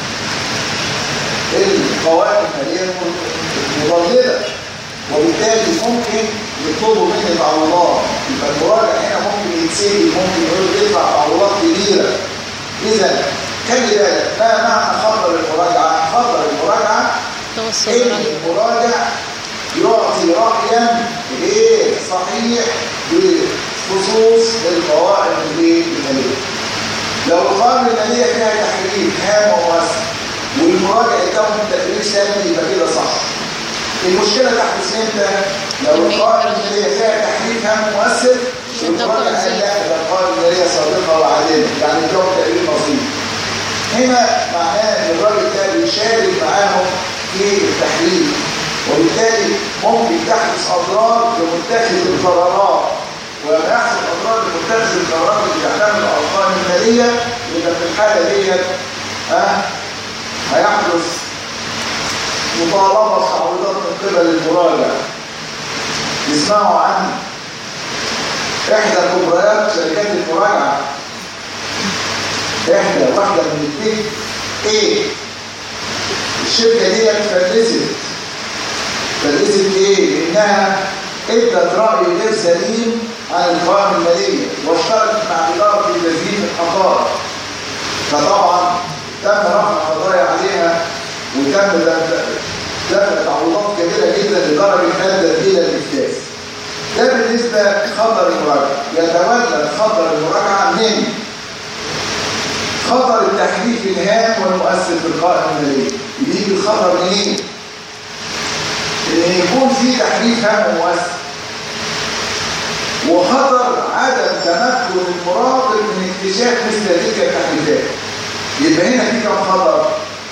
القوائم المالية المضللة، وبالتالي ممكن يطلبوا مني تعويضات. يبقى المراجع هنا ممكن يتسجل، ممكن يقول يدفع تعويضات كبيرة. إذا خلي بالك ما معنى خطر المراجعة؟ خطر المراجعة إن المراجع يعطي رأيا غير صحيح بخصوص القوائم المالية. لو القوائم المالية فيها تحريف هام ومؤثر والمراجع يتهم تقرير سلبي يبقى كده صح. المشكلة تحدث امتى؟ لو القوائم المالية فيها تحريف هام مؤثر والمراجع قال لا ده القوائم المالية صادقة وعادلة، يعني الجو تقرير نظيف. هنا معناه ان الراجل ده بيشارك معاهم في التحليل، وبالتالي ممكن تحدث اضرار لمتخذ القرارات. ولما يحصل اضرار لمتخذ القرارات اللي بيعتمد على القوائم الماليه يبقى في الحاله ديت هيحدث مطالبه تعويضات من قبل المراجع. يسمعوا عن احدى كبريات شركات المراجعه، واحدة من البيت ايه؟ الشركة دي فلست ايه؟ لانها ادت رأي غير سليم عن القوائم المالية واشتركت مع إدارة تزيين الحقائق. فطبعا تم رفع قضايا عليها وتم دفع تعويضات كبيرة جدا لدرجة ادت الى الافلاس. ده بالنسبة لخطر المراجعة. يتولد خطر المراجعة من خطر التحريف الهام والمؤثر في القوائم المالية. يجي الخطر منين؟ ان يكون في تحريف هام ومؤثر، وخطر عدم تمكن المراقب من اكتشاف مثل تلك التحريفات. يبقى هنا في كم خطر؟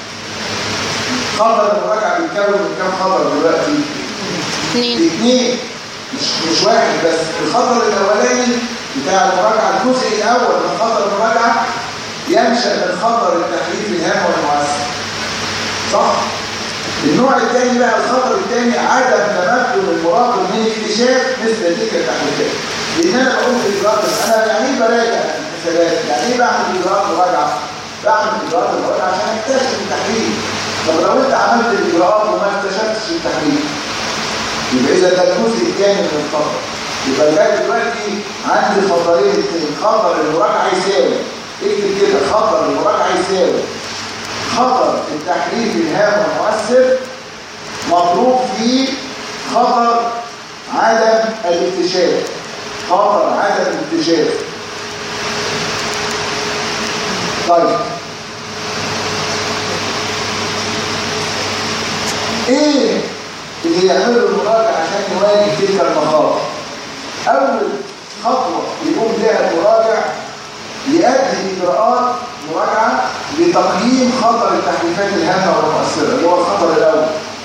خطر المراجعة بيتكون من كم خطر دلوقتي؟ 2. مش واحد بس. الخطر الاولاني بتاع المراجعة الجزء الاول من خطر المراجعة ينشأ من خطر التحريف الهام والمؤثر. صح؟ النوع الثاني بقى، الخطر الثاني عدم تمكن المراقب من اكتشاف مثل تلك التحريفات. لان انا بقول في اجراءات، انا يعني ايه براجع الحسابات؟ يعني ايه بعمل اجراءات مراجعه؟ بعمل اجراءات مراجعه عشان اكتشف التحريف. طب لو انت عملت الاجراءات وما اكتشفتش التحريف يبقى اذا ده الجزء الثاني من الخطر. يبقى لغايه دلوقتي عندي خطرين اثنين. خطر المراجعه يساوي، اكتب كده، خطر المراجعه يساوي خطر التحريف الهام والمؤثر مضروب فيه خطر عدم الاكتشاف. خطر عدم الاكتشاف. طيب ايه اللي يعمله المراجع عشان يواجه تلك المخاطر؟ اول خطوه يقوم بها المراجع يؤدي اجراءات مراجعه لتقييم خطر التحريفات الهامه والمؤثره اللي هو الخطر الاول.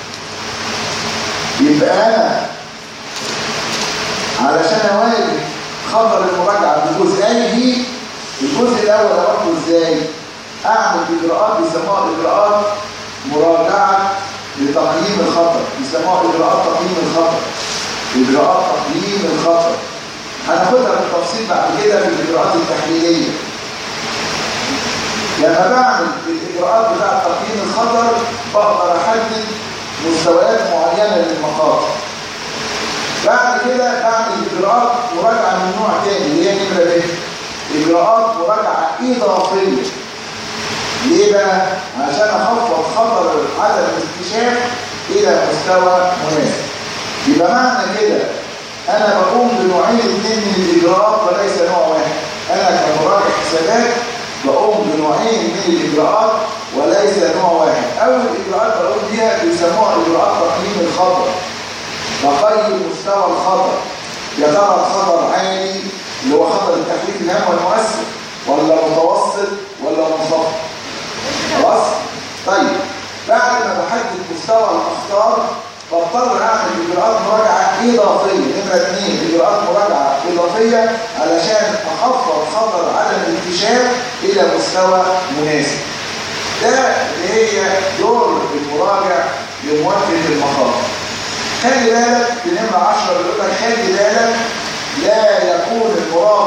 يبقى انا علشان اواجه خطر المراجعه بجزئيه، الجزء الاول اواجهه ازاي؟ اعمل اجراءات بيسموها اجراءات مراجعه لتقييم الخطر، بيسموها اجراءات تقييم الخطر. اجراءات تقييم الخطر هناخدها بالتفصيل بعد كده في الاجراءات التحليليه. لما بعمل الاجراءات بتاعه تقييم الخطر بقدر احدد مستويات معينه للمخاطر. بعد كده بعمل اجراءات مراجعه من نوع تاني اللي هي نمره ب، اجراءات مراجعه اضافيه. ليه بقى؟ عشان اخفض خطر عدم الاكتشاف الى مستوى مناسب. يبقى معنى كده انا بقوم بنوعين اثنين من الاجراءات وليس نوع واحد. انا كمراجع حسابات بقوم بنوعين من الاجراءات وليس نوع واحد. اول اجراءات بقوم بيها بيسموها اجراءات تقييم الخطر. بقيم مستوى الخطر، يا ترى الخطر عالي اللي هو خطر التحريك الهام والمؤثر، ولا متوسط، ولا منخفض. خلاص؟ طيب بعد ما بحدد مستوى الاخطار بضطر اعمل اجراءات مراجعه اضافيه. نمره 2 اجراءات مراجعه اضافيه علشان اخفض خطر عدم الاكتشاف الى مستوى مناسب. ده اللي هي دور المراجع لمواجهه المخاطر. خلي بالك بنمره 10 بيقول لك خلي بالك لا يكون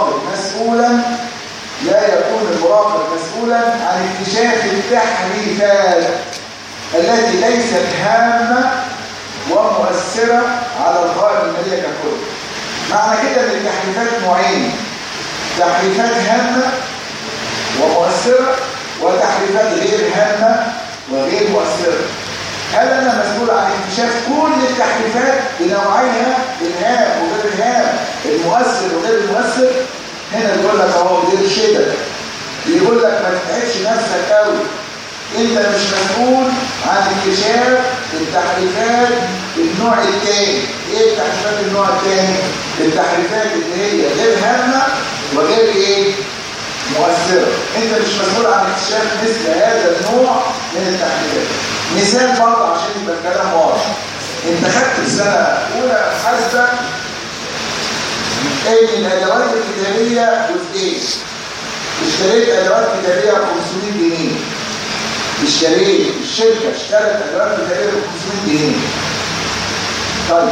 المراقب مسؤولا عن اكتشاف التحريفات التي ليست هامه ومؤثره على القائمه الماليه ككل. معنى كده ان التحريفات نوعين: تحريفات هامه ومؤثره، وتحريفات غير هامه وغير مؤثره. هل انا مسؤول عن اكتشاف كل التحريفات بنوعيها، الهام وغير الهام، المؤثر وغير المؤثر؟ هنا بيقول لك اهو بيرشدك، بيقول لك ما تتعبش نفسك قوي، انت مش مسؤول عن اكتشاف التحريفات النوع الثاني. ايه التحريفات النوع الثاني؟ التحريفات اللي هي غير هامه وغير ايه؟ مؤثره. انت مش مسؤول عن اكتشاف مثل هذا النوع من التحريفات. مثال برضه عشان يبقى الكلام واضح. انت خدت في سنه اولى حاسبه ان الادوات الكتابيه جزئين. اشتريت ادوات كتابيه ب 500 جنيه. الشركه اشترت ادوات كتابيه ب 500 جنيه. طيب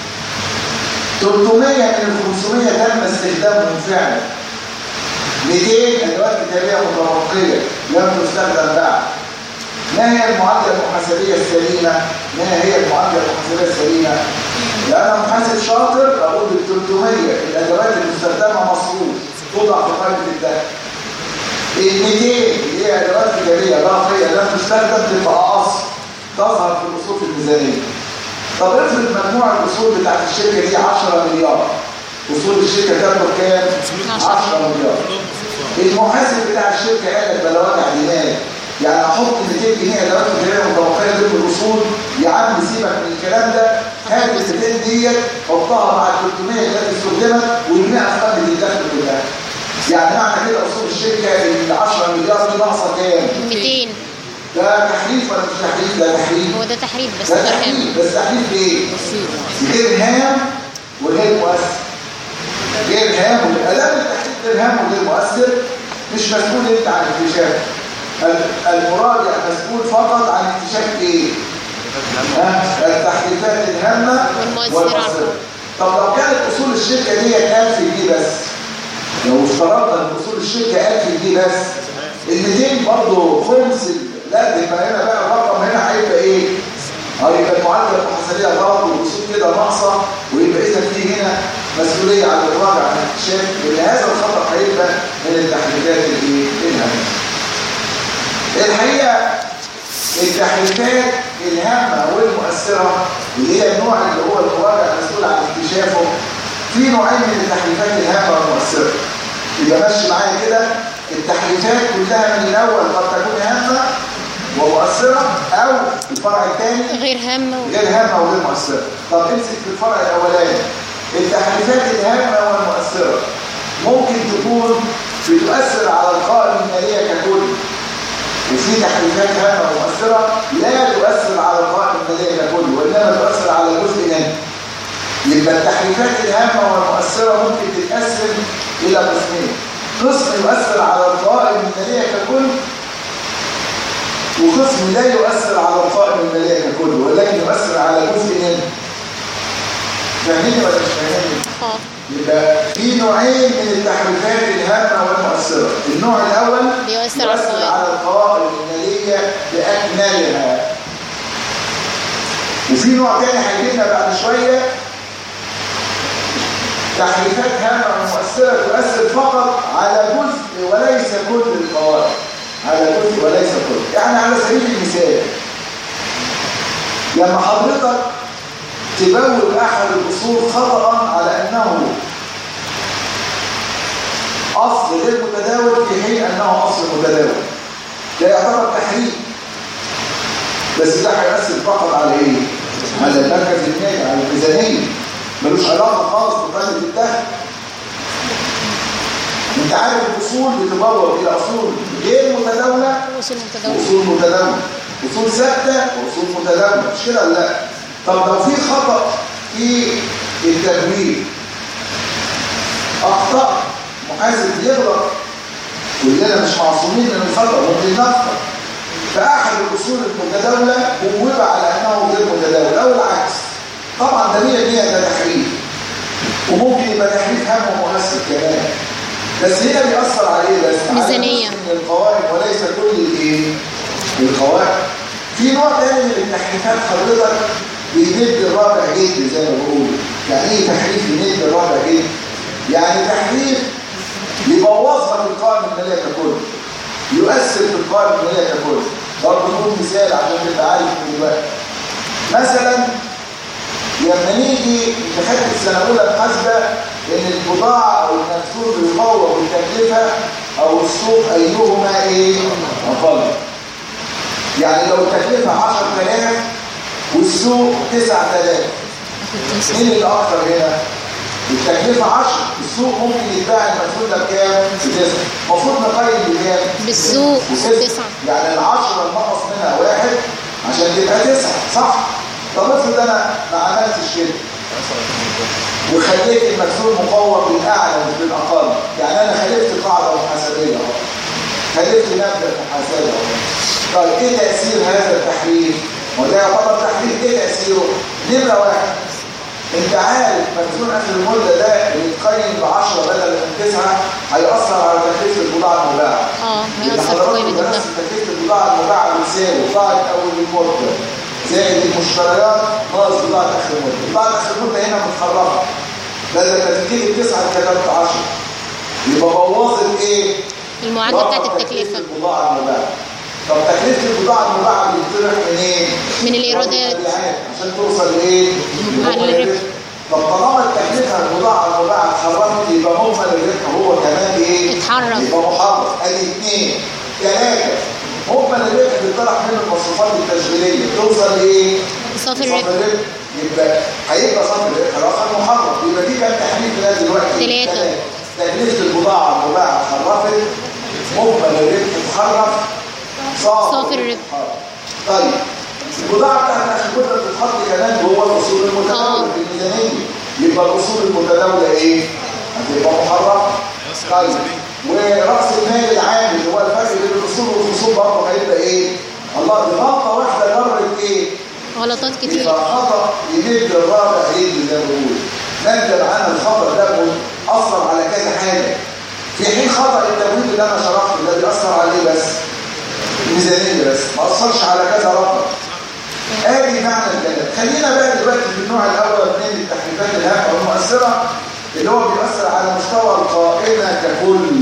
300 من ال 500 تم استخدامهم فعلا. 200 ادوات كتابيه متبقيه لم تستخدم بعد. ما هي المعادله المحاسبيه السليمه؟ لأن أنا محاسب شاطر أقول ال 300 الأدوات المستخدمة مصروف توضع في قائمة الدخل. ال 200 اللي هي أدوات تجارية ضافية لم تستخدم تبقى أصل تظهر في الأصول في الميزانية. طب افرض مجموع الأصول بتاعت الشركة دي 10 مليار. أصول الشركة تبلغ كام؟ 10 مليار. المحاسب بتاع الشركة قال لك بلا وجع دماغ، يعني احط 200 جنيه ادوات تجاريه متوقعه ضمن الاصول. يا عم سيبك من الكلام ده، هات ال 200 ديت حطها مع ال 300 التي استخدمت وارميها في قائمه الدخل كلها. يعني معنى كده اصول الشركه ال 10 مليار دي ناقصه كام؟ 200. ده تحريف ولا مش تحريف؟ ده تحريف. هو ده تحريف بس ده تحريف، بس تحريف ايه؟ غير هام وغير مؤثر. غير هام الاداء التحريف غير هام وغير مؤثر. مش مسؤول انت عن اكتشافه. المراجع مسؤول فقط عن اكتشاف ايه؟ التحريفات الهامه والمؤثره. طب لو كانت اصول الشركه دي 1000 جنيه بس، لو افترضنا ان اصول الشركه 1000 جنيه بس، ال 200 برضه خمس. لا يبقى هنا بقى الرقم هنا هيبقى ايه؟ هيبقى المعادله المحاسبيه غلط والاصول كده ناقصه، ويبقى اذا في هنا مسؤوليه على المراجع عن الاكتشاف، لان هذا الخطا هيبقى من التحريفات الهامه. الحقيقه التحريفات الهامه والمؤثره اللي هي النوع اللي هو المراجع المسؤول عن اكتشافه، في نوعين من التحريفات الهامه والمؤثره. يبقى ماشي معايا كده، التحريفات كلها من الاول قد تكون هامه ومؤثره، او الفرع الثاني غير هامه وغير مؤثره. طب امسك في الفرع الاولاني. التحريفات الهامه والمؤثره ممكن تكون بتؤثر على القائمه الماليه ككل، وفي تحريفات هامه ومؤثره لا تؤثر على القائمه الماليه ككل، وانما تؤثر على جزء منها. يبقى التحريفات الهامه والمؤثره ممكن تتقسم الى قسمين: قسم يؤثر على القائمه الماليه ككل، وقسم لا يؤثر على القائمه الماليه ككل ولكن يؤثر على جزء منها. فاهمين ولا مش فاهمين؟ يبقى في نوعين من التحريفات الهامه والمؤثره. النوع الاول بيؤثر على القوائم الماليه باكملها، وفي نوع ثاني هيجي لنا بعد شويه تحريفات هامة ومؤثرة تؤثر فقط على جزء وليس كل القواعد، على جزء وليس كل. يعني على سبيل المثال لما حضرتك تبول أحد الأصول خطأ على أنه أصل غير متداول في حين أنه أصل متداول، ده يعتبر تحريف، بس ده هيؤثر فقط على إيه؟ على المركز المالي، على الميزانية، ملوش علاقة خالص بقيمة الدخل. انت عارف الاصول بتبوظ الى اصول غير متداوله واصول متداوله، اصول ثابته واصول متداوله، مش كده ولا لا؟ طب لو في خطا في التدوين، اخطاء، محاسب يغلط، كلنا مش معصومين من الخطا، ممكن نخطا، فاحد الاصول المتداوله بوب على انه غير متداول او العكس، طبعا ده 100% ده تحريف، وممكن يبقى تحريف هام ومؤثر كمان، بس هنا بيأثر على ايه؟ بس ميزانية من القوائم وليس كل الايه؟ القوائم. في نوع تاني من التحريفات حضرتك بيند الرابع جد زي ما بقول. يعني ايه تحريف بيند الرابع جد؟ يعني تحريف يبوظها في القائمة المالية ككل، يؤثر في القائمة المالية ككل. برضه نقول مثال عشان تبقى عارف من دلوقتي. مثلا لما نيجي في حته السنه الاولى محاسبه ان البضاعه او المنسوب يقوم بالتكلفه او السوق ايهما ايه؟ اقل. يعني لو التكلفه 10000 والسوق 9000، مين اللي اكتر هنا؟ التكلفه 10، السوق ممكن يتباع المنسوب ده بكام؟ ب9. المفروض نقيم بكام؟ بالسوق 9. يعني ال10 نقص منها 1 عشان تبقى 9، صح؟ طب افرض انا ما عملتش كده وخليت المكسور مقوم بالاعلى مش بالاقل، يعني انا خالفت قاعده محاسبيه اهو، خالفت مبدا محاسبه اهو. طيب ايه تاثير هذا التحريف؟ وده يعتبر تحريف، ايه تاثيره؟ نمره 1، انت عارف مكسور اخر المده ده بيتقيم ب10 بدل من 9، هيأثر على تكلفه البضاعه المباعه. هيأثر في قيمه الدخل. تكلفه البضاعه المباعه بتساوي بضاعه اول المده زائد المشتريات ناقص بضاعة آخر المدة. بضاعة آخر المدة هنا متخرجة، بدل ما تجيب 9 كتبت 10، يبقى بوظت ايه؟ المعادلة بتاعت التكلفة. البضاعة المباعة. طب تكلفة البضاعة المباعة بتطرح منين؟ من الإيرادات عشان توصل لايه؟ للربح. طب طالما التكلفة البضاعة المباعة اتحركت يبقى مجمل الربح هو كمان ايه؟ اتحرك، يبقى محرك. ادي 2. 3 مجمل الربح بيطرح منه المصروفات التشغيليه توصل لايه؟ صافي الربح. يبقى هيبقى صافي الربح الاخر محرك. يبقى دي كام تحريف لغايه دلوقتي؟ 3. تكلفه البضاعه المباعه اتحركت، مجمل الربح اتحرك، صافي الربح. طيب البضاعه بتاعتنا عشان كنا بتتحط كمان جوه الاصول المتداوله في الميزانيه، يبقى الاصول المتداوله ايه؟ هتبقى محركه. طيب ورأس المال العام اللي هو الفرق بين الاصول والفصول برضه هيبقى ايه؟ الله، دي غلطه واحده جرت ايه؟ غلطات كتير. يبقى خطا يمد الرابع ايه زي ما بقول. نتج عن الخطا ده اثر على كذا حاجه، في حين خطا التمويل اللي انا شرحته ده بيأثر على ايه بس؟ الميزانيه بس، ما اثرش على كذا رقم. ادي معنى الكلام. خلينا بقى دلوقتي في النوع الاول من التحريفات الهامه والمؤثره اللي هو بيأثر على مستوى القائمة ككل.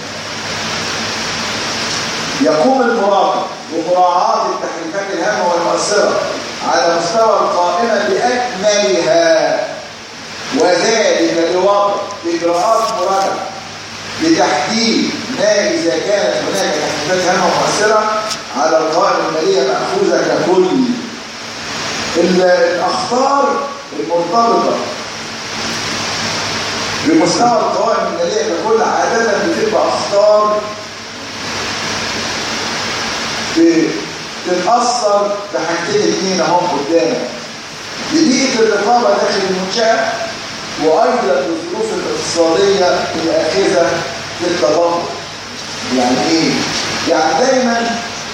يقوم المراقب بمراعاة التحريفات الهامة والمؤثرة على مستوى القائمة بأكملها، وذلك لوضع إجراءات مراجعة لتحديد ما إذا كانت هناك تحريفات هامة ومؤثرة على القائمة المالية مأخوذة ككل. الأخطار المرتبطة بمستوى القوائم المالية ككل عادة بتبقى أخطار بتتأثر بحاجتين 2 اهم قدامك، ببيئة الرقابة داخل المنشأة، وأيضا بالظروف الاقتصادية الآخذة في التضخم. يعني إيه؟ يعني دايما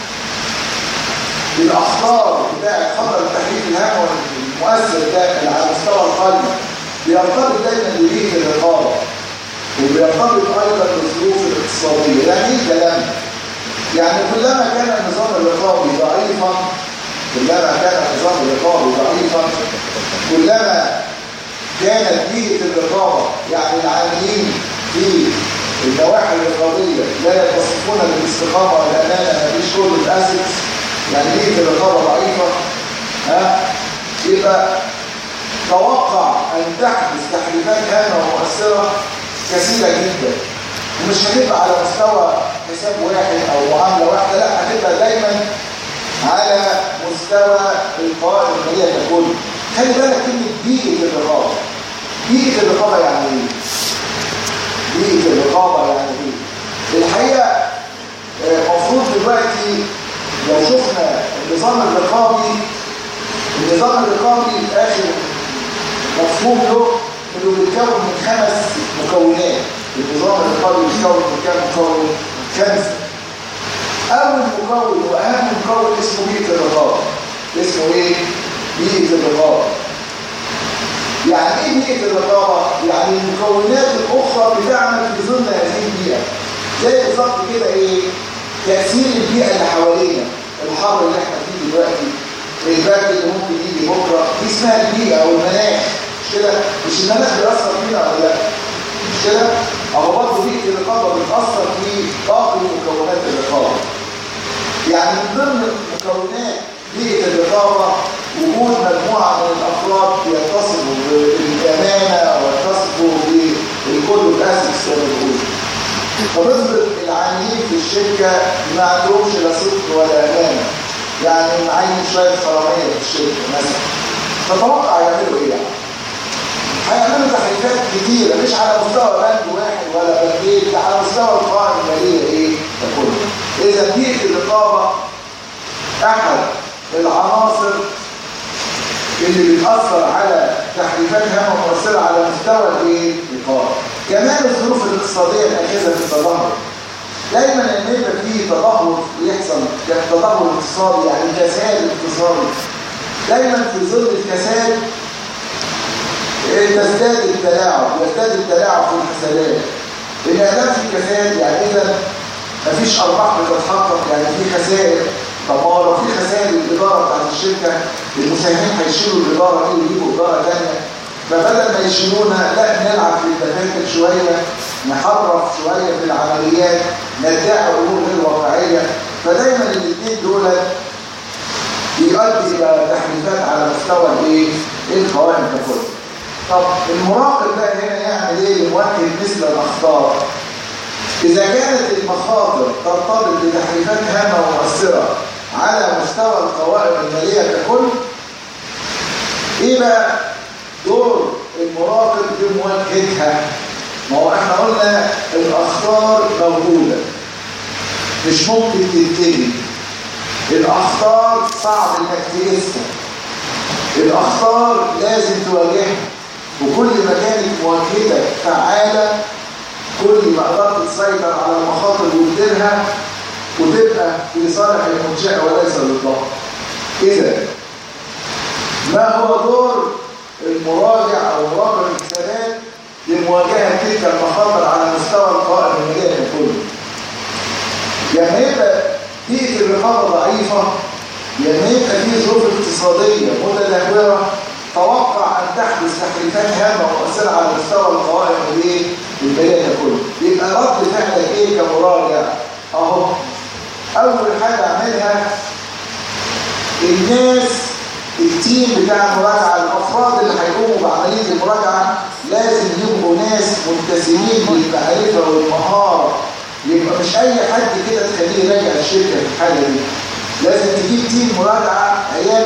الأخطار بتاعت خطر التحريف الهام والمؤثر ده على مستوى القائمة بيرتبط دايما ببيئة الرقابة، وبيرتبط أيضا بالظروف الاقتصادية. يعني إيه كلام؟ يعني كلما كان النظام الرقابي ضعيفا، كلما كانت بيئة الرقابة يعني العاملين في النواحي الرقابية لا يتصفون بالاستقامة والأمانة، مفيش كل الأسكس، يعني بيئة الرقابة ضعيفة، يبقى توقع أن تحدث تحريفات هامة ومؤثرة كثيرة جدا، ومش هتبقى على مستوى حساب واحد أو معاملة واحدة، لا هتبقى دايما على مستوى القوائم المالية ككل. خلي بالك كلمة بيئة الرقابة. بيئة الرقابة يعني ايه؟ بيئة الرقابة يعني ايه؟ الحقيقة المفروض دلوقتي لو شفنا النظام الرقابي في آخر مفهوم له انه بيتكون من 5 مكونات. النظام الرقابي بيتكون من كام مكون؟ 5. أول مكون وأهم مكون اسمه بيئة الرقابة. اسمه إيه؟ بيئة الرقابة. يعني إيه بيئة الرقابة؟ يعني المكونات الأخرى بتعمل في ظل هذه البيئة. زي بالظبط كده إيه؟ تأثير البيئة اللي حوالينا، الحر اللي إحنا فيه دلوقتي، البرد اللي ممكن يجي بكرة، دي اسمها البيئة أو المناخ. مش كده؟ مش المناخ بيأثر فينا ولا لأ؟ مش كده؟ أهو برضه بيئة الرقابة بتأثر في باقي مكونات الرقابة. يعني من ضمن مكونات بيئة الرقابة وجود مجموعة من الأفراد يتصفوا بالأمانة ويتصفوا بالكود الأسكس والرجول. فنظرة العاملين في الشركة ما عندهمش لا صدق ولا أمانة، يعني معين شوية حرامية في الشركة مثلا، تتوقع يعملوا إيه يعني؟ هيعملوا تحريفات كتيرة مش على مستوى بند واحد ولا بندين، ده على مستوى القوائم المالية إيه؟ كله. إذا بيئة الرقابة أحد العناصر اللي بتأثر على تحريفات هامة ومؤثرة على مستوى الإيه؟ الرقابة. كمان الظروف الاقتصادية الأخيرة في التدهور. دايما لما يبقى فيه تدهور يحصل تدهور اقتصادي، يعني كساد اقتصادي، دايما في ظل الكساد يزداد التلاعب في الحسابات. لأن أدام في كساد يعني إذا مفيش أرباح بتتحقق، يعني في خسائر. طب ما لو في خسائر الإدارة بتاعت الشركة، المساهمين هيشيلوا الإدارة دي ويجيبوا إدارة ثانية، فبدل ما يشيلونا لا نلعب في الدفاتر شوية، نحرف شوية في العمليات، ندعي أمور غير واقعية. فدايما الاثنين دول بيؤدي إلى تحريفات على مستوى القوائم ككل. طب المراقب بقى هنا يعمل ايه لمواجهة مثل الأخطار؟ إذا كانت المخاطر ترتبط بتحريفات هامة ومؤثرة على مستوى القوائم المالية ككل، إيه بقى دور المراقب في مواجهتها؟ ما هو احنا قلنا الأخطار موجودة مش ممكن تنتهي. الأخطار صعب إنك تقيسها، الأخطار لازم تواجهها، وكل ما كانت مواجهتك فعالة كل ما قدرت تسيطر على المخاطر وتديرها وتبقى في صالح المنشأة وليس للضغط. إذا ما هو دور المراجع أو مراقب الحسابات لمواجهة تلك المخاطر على مستوى القوائم المالية ككل؟ يعني يبقى بيئة الرقابة ضعيفة، يعني يبقى في ظروف اقتصادية متدهورة، توقع أن تحدث تحريفات هامة ومؤثرة على مستوى القوائم المالية ككل. يبقى رد فعلك إيه كمراجع؟ أهو أول حاجة أعملها الناس التيم بتاع المراجعة، الأفراد اللي هيقوموا بعملية المراجعة لازم يبقوا ناس متسمين بالمعرفة والمهارة. يبقى مش أي حد كده تخليه يراجع الشركة في الحالة دي، لازم تجيب تيم مراجعة عيال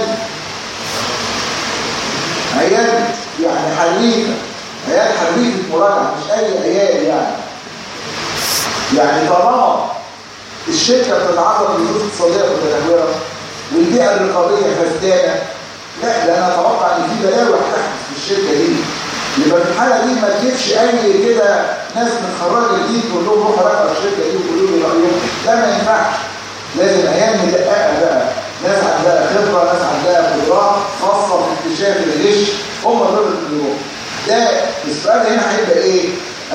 يعني حريفة، عيال حريفة مراجعة، مش أي عيال يعني طالما الشركة بتتعرض لظروف اقتصادية متدهورة والبيئة الرقابية فسدانة، لا أنا أتوقع إن في بلاوي هتحدث في الشركة دي. يبقى في الحالة دي ما تجيبش أي كده ناس متخرجة جديد تقول لهم روحوا راجعوا الشركة دي وقولوا لي رأيهم، ده ما ينفعش. لازم عيال مدققة بقى، ناس عندها خبرة، ناس عندها قدرات خاصة في اكتشاف الغش، هم دول اللي يروحوا. ده السؤال هنا هيبقى إيه؟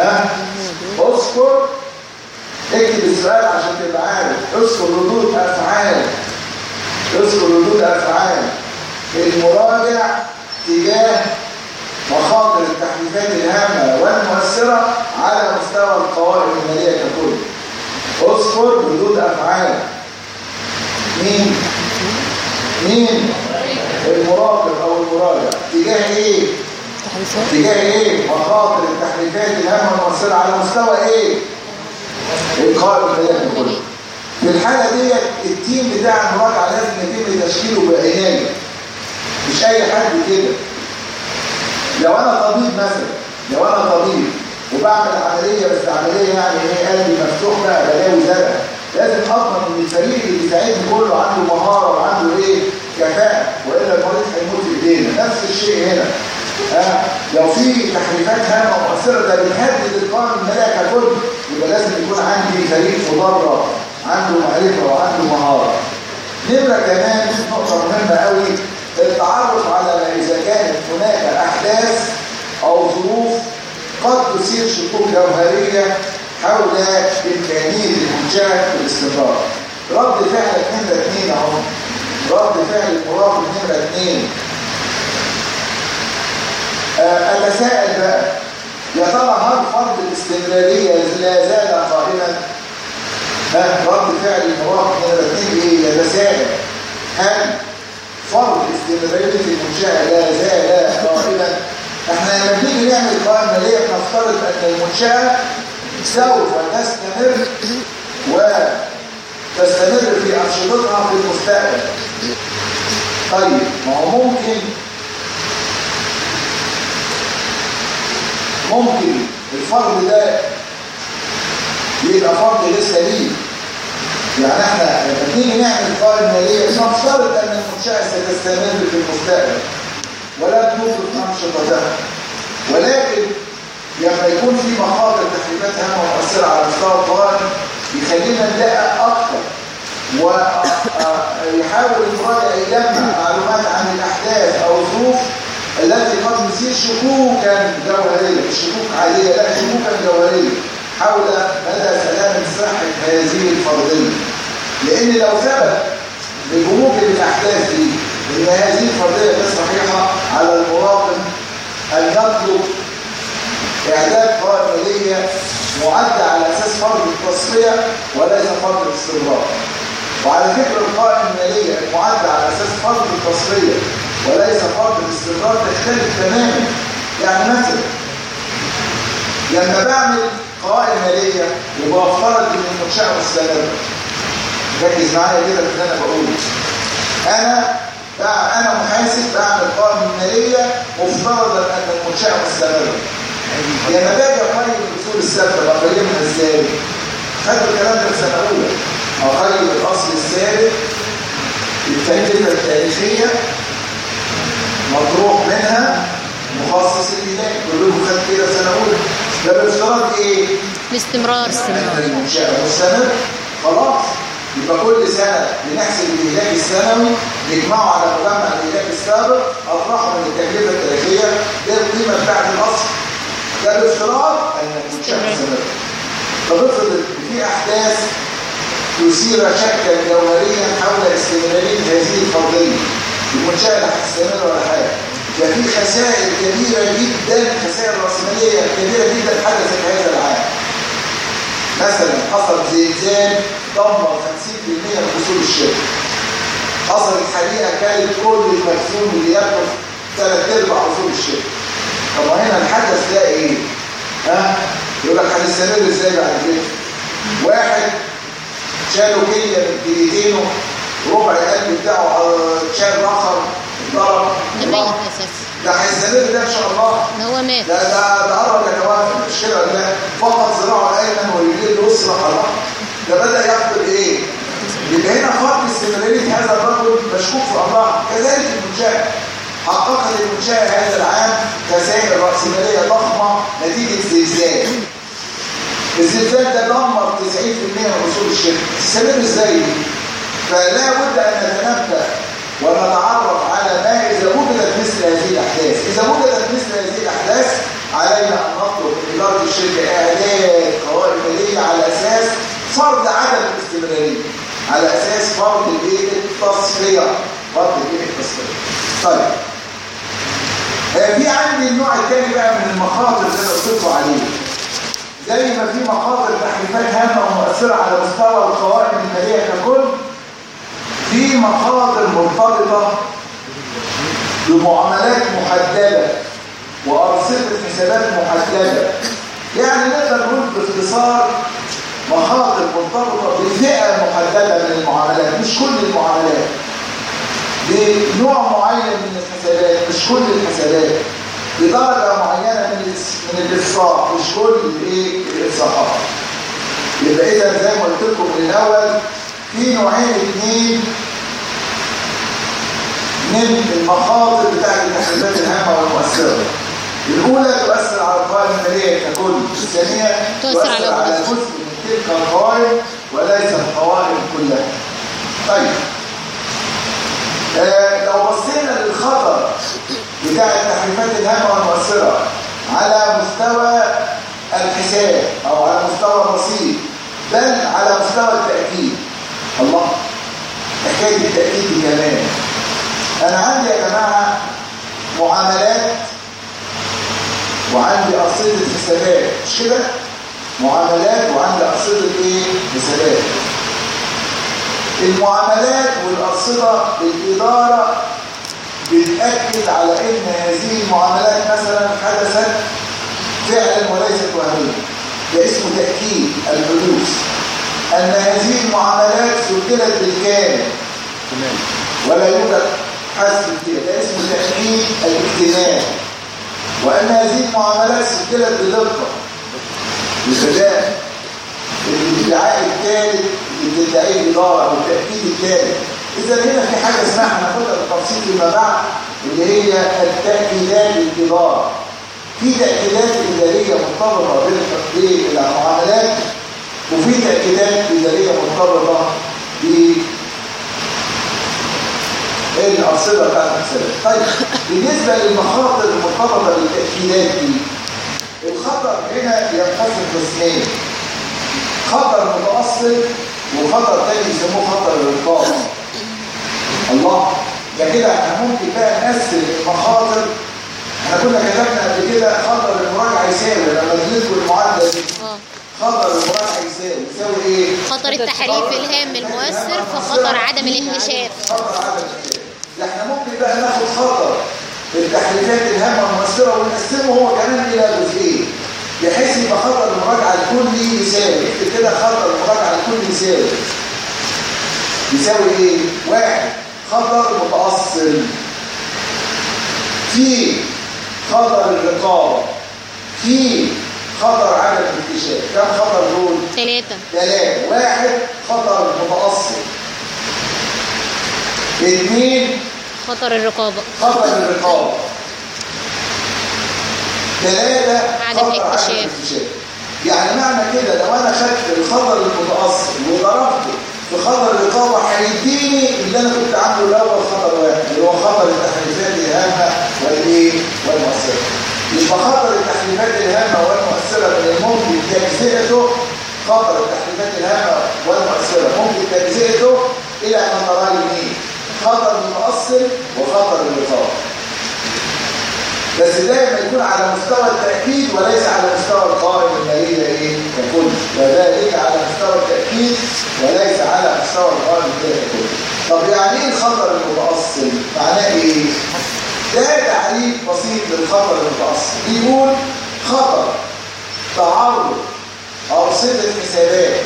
اذكر، اكتب السؤال عشان تبقى عارف. اذكر ردود أفعال، اذكر ردود أفعال المراجع تجاه مخاطر التحريفات الهامة والمؤثرة على مستوى القوائم المالية ككل. اذكر ردود أفعال مين؟ المراقب أو المراجع تجاه إيه؟ مخاطر التحريفات الهامة والمؤثرة على مستوى إيه؟ القوائم المالية ككل. في الحالة دي التيم بتاع المراجعة لازم يتم تشكيله بعناية، مش أي حد كده. لو أنا طبيب وبعمل عملية، بس عملية يعني ايه، قلبي مفتوح بقى بلاوي زرقاء، لازم اضمن ان الفريق اللي بيساعدني كله عنده مهارة وعنده ايه، كفاءة، والا المريض هيموت في ايدينا. نفس الشيء هنا. لو في تحريفات هامة ومؤثرة ده بتهدد القائمة المالية ككل، يبقى لازم يكون عندي فريق مدرب عنده معرفة وعنده مهارة. نمرة كمان نقطة مهمة قوي، التعرف على إذا كانت هناك أحداث أو ظروف قد تثير شكوك جوهرية حول إمكانية المنشأة بالاستمرار. رد فعل نمرة 2 أهو، رد فعل المراقب نمرة 2. أتساءل بقى، يا ترى هل فرض الاستمرارية لا زال قائما؟ رد فعل المراقب نمرة 2 إيه؟ يتساءل هل فرض استمرارية المنشأة لا زال قائما؟ احنا لما بنيجي نعمل قوائم مالية بنفترض ان المنشأة سوف تستمر في أنشطتها في المستقبل. طيب ما هو ممكن الفرض ده يبقى فرض غير سليم. يعني احنا لما بنيجي نعمل قوائم مالية بنفترض ان المنشأة ستستمر في المستقبل ولا توقف أنشطتها، ولكن لما يكون في مخاطر تحريفات هامة ومؤثرة على مستوى القوائم يخلينا نلاقي أكثر، ويحاول المراجع يجمع معلومات عن الأحداث أو الظروف التي قد تصير شكوكا جوهرية، مش شكوك عادية، لا شكوكا جوهرية حول مدى سلامة صحة هذه الفرضية. لأن لو ثبت بجمود الأحداث دي إن هذه الفرضية غير صحيحة، على المراقب أن يطلب إعداد قوائم مالية معدة على أساس فرض التصفية وليس فرض الاستمرار. وعلى فكرة القوائم المالية المعدة على أساس فرض التصفية وليس فرض الاستمرار تختلف تماما. يعني مثلا لما بعمل قوائم مالية يبقى افترض إن المنشأة مستمرة. ركز معايا كده في اللي أنا بقوله. أنا محاسب بعمل قوائم مالية مفترضا أن المنشأة مستمرة. لما باجي أقيم الأصول الثابتة بقيمها إزاي؟ خدوا الكلام ده في سنة أولى. أقيم الأصل الثابت التكلفة التاريخية مطروح منها مخصص الإداري. كلكم خدوا كده في سنة أولى. ده بافتراض إيه؟ باستمرار. المنشأة مستمر. خلاص. يبقى كل سنة بنحسب الإهلاك السنوي نجمعه على مجمع الإهلاك السابق أطرحه من التكلفة التاريخية ده القيمة بتاعت الأصل. ده بافتراض أن المنشأة مستمرة. فبفرض في أحداث تثير شكا جوهريا حول استمرارية هذه الفرضية. المنشأة لا هتستمر ولا حاجة. ففي خسائر كبيرة جدا، خسائر رأسمالية كبيرة جدا حدثت هذا العام. مثلا حصل زلزال دمر 50% من اصول الشركه. حصلت حريقه كانت كل المخزون اللي ياخد 3/4 اصول الشركه. طب هنا الحدث ده ايه؟ يقول لك هنستمر ازاي بعد كده؟ واحد شالوا كليه من كليتينه، ربع القلب بتاعه شال رخر ضرب. ده هيستمر ده ان شاء الله. هو مات. ده قرب يتوفى مش كده ولا لا؟ فقط ذراعه الايمن ورجليه اليسرى خلاص. ده بدأ يفقد ايه؟ يبقى هنا فرض استمرارية هذا الرجل مشكوك في الله. كذلك المنشأة حققت المنشأة هذا العام خسائر رأسمالية ضخمة نتيجة زلزال. الزلزال ده دمر 90% من اصول الشركة. تستمر ازاي؟ فلا بد ان نتنبه ونتعرف على ما اذا وجدت مثل هذه الاحداث. اذا وجدت مثل هذه الاحداث علينا ان نطلب من اداره الشركه اعداد قوائم ماليه على اساس فرض عدم الاستمراريه، على اساس فرض التصفيه. طيب في عندي النوع الثاني بقى من المخاطر اللي انا قلت لكم عليه. زي ما في مخاطر تحريفات هامه ومؤثره على مستوى القوائم الماليه ككل، في مخاطر مرتبطه بمعاملات محدده وارصده حسابات محدده. يعني نقدر نقول باختصار مخاطر مرتبطه بفئه محدده من المعاملات، مش كل المعاملات، بنوع معين من الحسابات، مش كل الحسابات، بدرجه معينه من الافصاح، مش كل الافصاحات. يبقى اذا زي ما قلت لكم من الاول في نوعين اثنين من المخاطر بتاعت التحريفات الهامه والمؤثره. الاولى تؤثر على القوائم الماليه ككل، الثانيه تؤثر على جزء من تلك القوائم وليس القوائم كلها. طيب لو بصينا للخطر بتاع التحريفات الهامه والمؤثره على مستوى الحساب او على مستوى الرصيد، بل على مستوى التاكيد. الله، حكايه التاكيد دي كمان. انا عندي يا جماعه معاملات وعندي ارصده حسابات، مش كده؟ معاملات وعندي ارصده حسابات. المعاملات والارصده الاداره بتاكد على ان هذه المعاملات مثلا حدثت فعلا وليست وهميه. ده اسمه تاكيد الحدوث، ان هذه المعاملات سجلت بالكامل ولا يوجد حذف فيها. ده اسمه تاكيد الاكتمال. وان هذه المعاملات سجلت بدقه بذكاء. الادعاء الثالث اللي بتدعيه الاداره او التاكيد الثالث. اذا هنا في حاجه اسمها، هناخدها بالتفصيل فيما بعد، اللي هي التاكيدات الاداره. في تاكيدات اداريه مرتبطه بالمعاملات، وفي تاكيدات اداريه مرتبطه بالارصده بتاعت الحسابات. طيب بالنسبه للمخاطر المرتبطه بالتاكيدات دي، الخطر هنا ينقسم قسمين: خطر متأصل وخطر تاني يسموه خطر الرقابة. الله، ده كده احنا ممكن بقى نقسم المخاطر. احنا كنا كتبنا قبل كده خطر المراجعة يساوي، لما تدرسوا المعادلة دي خطر المراجعة يساوي ايه؟ خطر التحريف الهام المؤثر فخطر عدم الاكتشاف. خطر عدم الاكتشاف. احنا ممكن بقى ناخد خطر التحريفات الهامة والمؤثرة ونقسمه هو كمان الى جزئين، بحيث يبقى خطر المراجعه الكلي يساوي. اكتب كده خطر المراجعه الكلي يساوي ايه؟ 1 خطر متأصل، في خطر الرقابه، في خطر عدم الاكتشاف. كم خطر دول؟ 3. 1 خطر متأصل، 2 خطر الرقابه، 3 عدم الاكتشاف. يعني معنى كده لو انا خدت الخطر المتأصل وضربته في خطر الرقابه هيديني اللي انا كنت عامله الاول خطر 1 اللي هو خطر التحريفات الهامه والمؤثره. يبقى خطر التحريفات الهامه والمؤثره من الممكن تجزئته، خطر التحريفات الهامه والمؤثره ممكن تجزئته الى خطرين: خطر متأصل وخطر الرقابه. بس دايما يكون على مستوى التأكيد وليس على مستوى القوائم المالية ككل، وذلك على مستوى التأكيد وليس على مستوى القوائم المالية ككل. طب يعني ايه الخطر المتأصل؟ معناه ايه؟ ده تعريف بسيط للخطر المتأصل. بيقول خطر تعرض أرصدة حسابات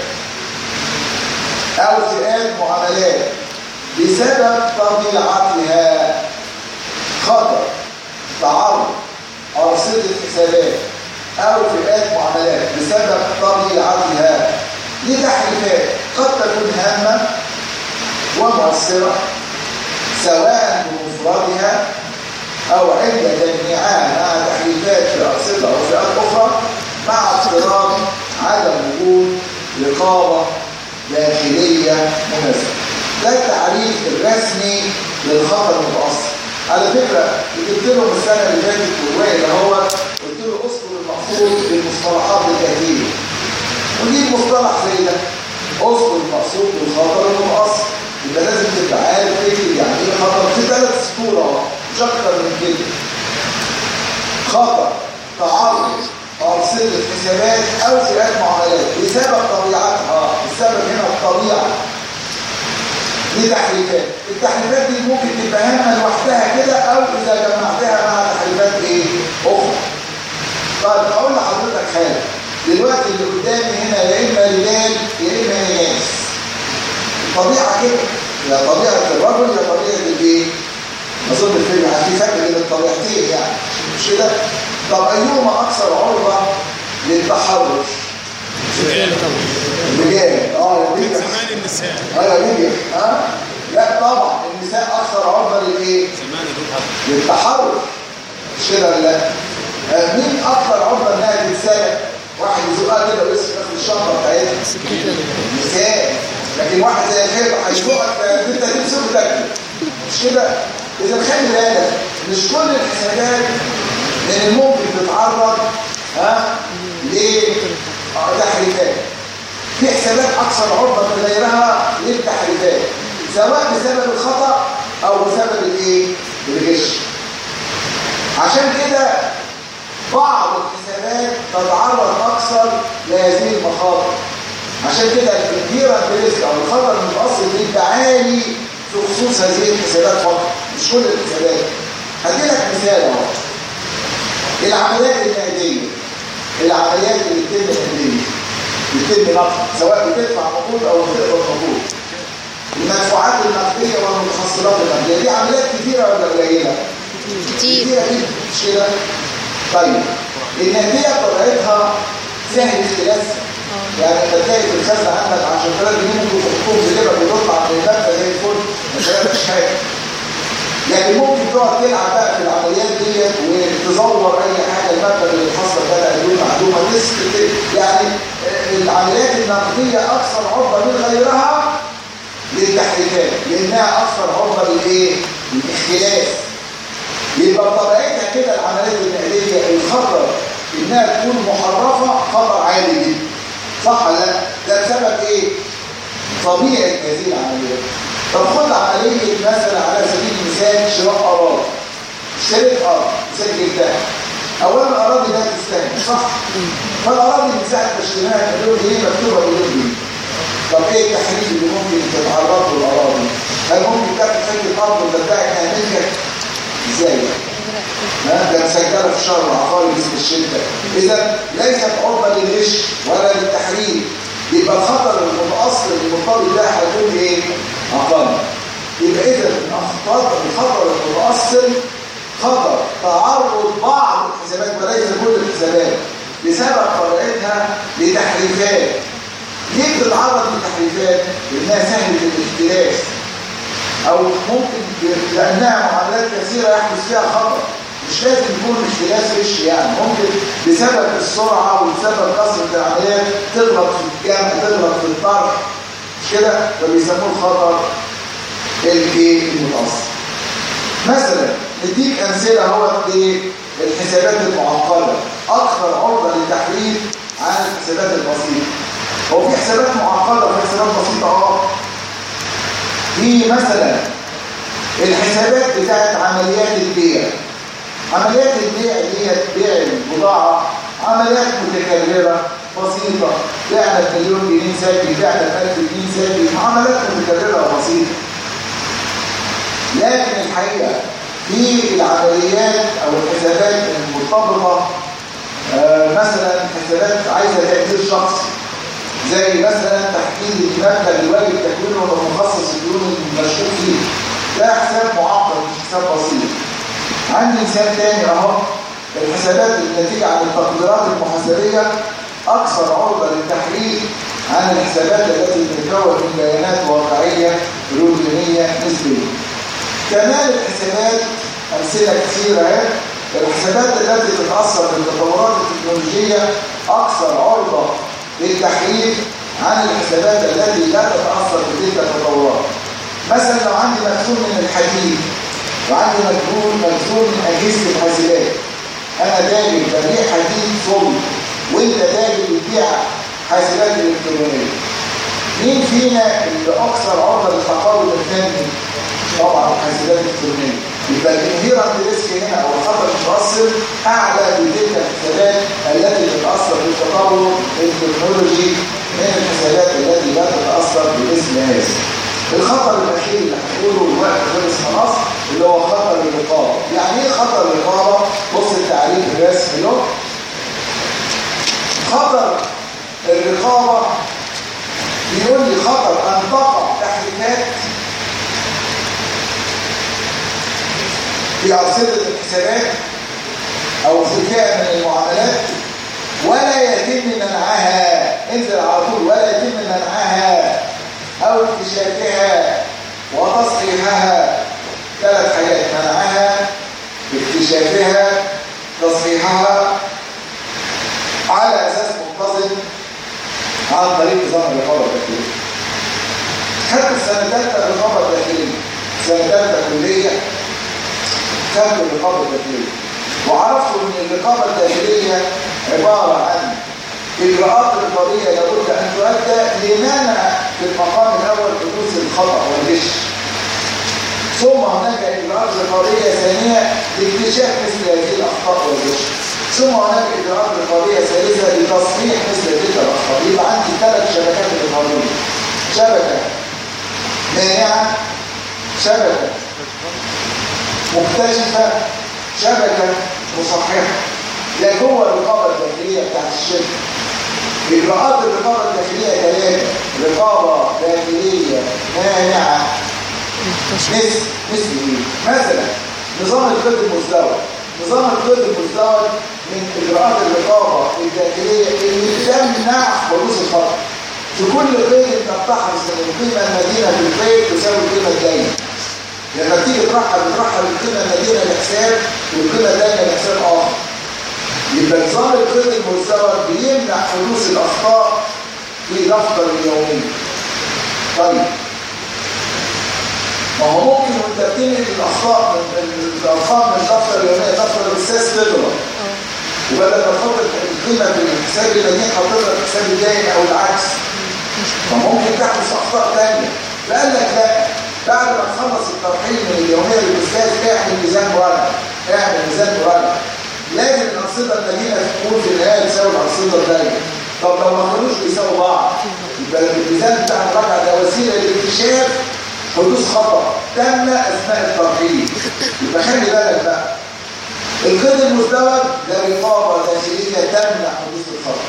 أو فئات معاملات بسبب طبيعتها. خطر تعرض أرصدة حسابات أو فئات معاملات بسبب طبيعتها لتحريفات قد تكون هامة ومؤثرة، سواء بمفردها أو عند تجميعها مع تحريفات في أرصدة أو فئات أخرى، مع افتراض عدم وجود رقابة داخلية مناسبة. ده التعريف الرسمي للخطر المتأصل. على فكرة جبت لهم السنة اللي فاتت والوقت اللي هو قلت له اذكر المقصود بالمصطلحات التأكيد، ودي مصطلح زي ده، اذكر المقصود بالخطر المتأصل. يبقى لازم تبقى عارف تكتب يعني ايه خطر في 3 سطور اهو، مش اكتر من كده. خطر تعرض أرصدة حسابات أو فئات معاملات بسبب طبيعتها. السبب هنا الطبيعة لتحريفات. التحريفات دي ممكن تبقى هامة لوحدها كده أو إذا جمعتها مع تحريفات إيه؟ أخرى. طيب أقول لحضرتك حاجة. دلوقتي اللي قدامي هنا يا إما رجال يا إما إناث. الطبيعة كده، يا طبيعة الرجل يا طبيعة الإيه؟ أظن الفيلم في فرق بين الطبيعتين يعني، مش كده؟ طب أيهما أكثر عرضة للتحرش؟ الرجال. زمان النساء. الرجال. لا طبعا النساء أكثر عرضة للإيه؟ للتحرش. مش كده ولا لا؟ مين أكثر عرضة إنها تتسرق؟ واحد يزقها كده ويسرق في الشنطة بتاعتها. نساء. لكن واحد زي الخير هيزقك أنت تمسك تاكل. مش كده؟ إذا خلي بالك مش كل الحسابات من الممكن تتعرض لتحريفات. في حسابات أكثر عرضة من غيرها للتحريفات سواء بسبب الخطأ أو بسبب الإيه؟ الغش. عشان كده بعض الحسابات تتعرض أكثر لهذه المخاطر. عشان كده الكبيرة بريسك أو الخطر المتأصل بيبقى عالي في خصوص هذه الحسابات فقط، مش كل الحسابات. هديلك مثال اهو. العمليات النقدية، العمليات اللي بتتم نقدية، بتتم نقد، سواء بتدفع نقود أو بتقبض نقود. المدفوعات النقدية والمتحصلات النقدية دي عمليات كثيرة ولا قليلة؟ كثيرة جدا، مش كده؟ طيب النقدية طبيعتها سهل اختلاسها. يعني انت تلاقي في الخزنه عندك 10000 جنيه ممكن تحطهم في جيبك وتطلع من المبنى زي الفل، مش هيبقاش حاجه. لكن ممكن تقعد تلعب بقى في العمليات ديت وتزور اي حاجه المبنى اللي حصل بقى بدون معلومه يعني العمليات النقديه اكثر عرضه من غيرها للتحريفات لانها اكثر عرضه للايه؟ للاختلاس. يبقى بطبيعتها كده العمليات النقديه الخطر انها تكون محرفه خطر عالي جدا. صح ولا لا؟ ده بسبب ايه؟ طبيعه هذه العمليات. طب خد عمليه مثلا على سبيل المثال شراء اراضي. اشتريت ارض سجلتها. اولا الاراضي لا تستهلك، صح؟ فالاراضي من ساعه ما اشتريناها مليون جنيه مكتوبه مليون جنيه. طب ايه التحريف اللي ممكن تتعرض له الاراضي؟ هل ممكن تاخد حته ارض وتدعي انها ملكك؟ ازاي؟ ده مسجله في الشهر العقاري باسم الشركه. اذا ليست عرضه للغش ولا للتحريم. يبقى الخطر المتاصل المرتبط ده هيكون ايه؟ اقل. يبقى اذا الخطر المتاصل خطر تعرض بعض الحسابات وليس كل الحسابات بسبب طبيعتها لتحريفات. ليه بتتعرض لتحريفات؟ لانها سهله الاختلاس او ممكن لانها معاملات كثيره يحدث فيها خطر. مش لازم يكون اختلاس غش يعني، ممكن بسبب السرعه وبسبب كثره العمليات تغلط في الجمع تغلط في الطرح، مش كده؟ فبيسموه الخطر المتأصل. مثلا نديك امثله اهوت للحسابات المعقده اكثر عرضه للتحريف عن الحسابات البسيطه. هو في حسابات معقده وفي حسابات بسيطه في مثلا الحسابات بتاعت عمليات البيع. عمليات البيع دي بيع البضاعه عمليات متكرره بسيطه، بعنا بمليون جنيه سجل، بعنا ب1000 جنيه سجل، عمليات متكرره بسيطه. لكن الحقيقه في العمليات او الحسابات المرتبطه مثلا حسابات عايزه تقدير شخصي زي مثلا تحديد المبلغ الواجب تكوينه والمخصص الديون المشروط فيه، ده حساب معقد مش حساب بسيط. عندي مثال تاني اهو، الحسابات الناتجه عن التقديرات المحاسبيه اكثر عرضه للتحريف عن الحسابات التي تتكون من بيانات واقعيه روتينيه نسبيه. كمان الحسابات امثله كثيره اهي، الحسابات التي تتاثر بالتطورات التكنولوجيه اكثر عرضه للتحريف عن الحسابات التي لا تتاثر بتلك التطورات. مثلا لو عندي مخزون من الحديد وعندي مخزون من اجهزه الحاسبات، انا تاجر ببيع حديد صلب وانت تاجر بتبيع حاسبات الكترونيه، مين فينا اللي اكثر عرضه للتقارب الفني؟ طبعا الحاسبات الالكترونيه. يبقى الانهيرنت ريسك هنا او الخطر المتوسط تصل اعلى بتلك الحسابات التي تتاثر بالتطور التكنولوجي من الحسابات التي لا تتاثر بمثل هذا. الخطر الاخير اللي هنقوله الوقت خلص خلاص اللي هو خطر الرقابه. يعني ايه خطر الرقابه؟ بص التعريف الرسمي له. خطر الرقابه بيقول لي خطر ان تقع تحريفات في أرصدة الحسابات أو في فئة من المعاملات ولا يتم منعها. انزل على طول. ولا يتم منعها أو اكتشافها وتصحيحها. 3 حاجات: منعها، اكتشافها، تصحيحها، على أساس منتظم عن طريق نظام الرقابة الداخلية. خدت السنة 3 الرقابة الداخلية، سنة 3 كلية خدت الرقابة الداخلية، وعرفت ان الرقابة الداخلية عبارة عن إجراءات رقابية لابد أن تؤدى لمنع في المقام الأول حدوث الخطأ والغش. ثم هناك إجراءات رقابية ثانية لاكتشاف مثل هذه الأخطاء والغش. ثم هناك إجراءات رقابية ثالثة لتصحيح مثل تلك الأخطاء. يبقى عندي 3 شبكات رقابية: شبكة مانعة، شبكة مكتشفة، شبكة مصححة. ده جوه الرقابة الداخلية بتاعت الشركة. إجراءات الرقابة الداخلية 3: رقابة داخلية مانعة. مثل ايه؟ مثلا نظام القيد المزدوج. نظام القيد المزدوج من إجراءات الرقابة الداخلية اللي تمنع حدوث الخطأ. في كل قيد انت بتحرص ان القيمة المدينة في القيد تساوي القيمة الدايمة. لما تيجي ترحل القيمة المدينة لحساب والقيمة الدايمة لحساب آخر. يبقى نظام القيد المزدوج بيمنع حدوث الأخطاء في دفتر اليومي. طيب ما هو ممكن وانت بتنقل الأخطاء من الأرقام من دفتر اليومية دفتر الأساس تضرب، وبدل ما تحط القيمة في الحساب المدينة حطيتها في الحساب الدايم أو العكس، فممكن تحدث أخطاء ثانية. فقال لك لا، بعد ما تخلص الترحيل من اليومية للأستاذ اعمل ميزان مراجعة. اعمل ميزان مراجعة. لازم الأرصدة المدينة تكون في النهاية تساوي الأرصدة الدايمة. طب لو ما كانوش بيساووا بعض يبقى الميزان بتاع المراجعة ده وسيلة لاكتشاف حدوث خطأ تم أثناء الترحيل. يبقى خلي بالك بقى، القيد المزدوج ده رقابة داخلية تمنع حدوث الخطأ،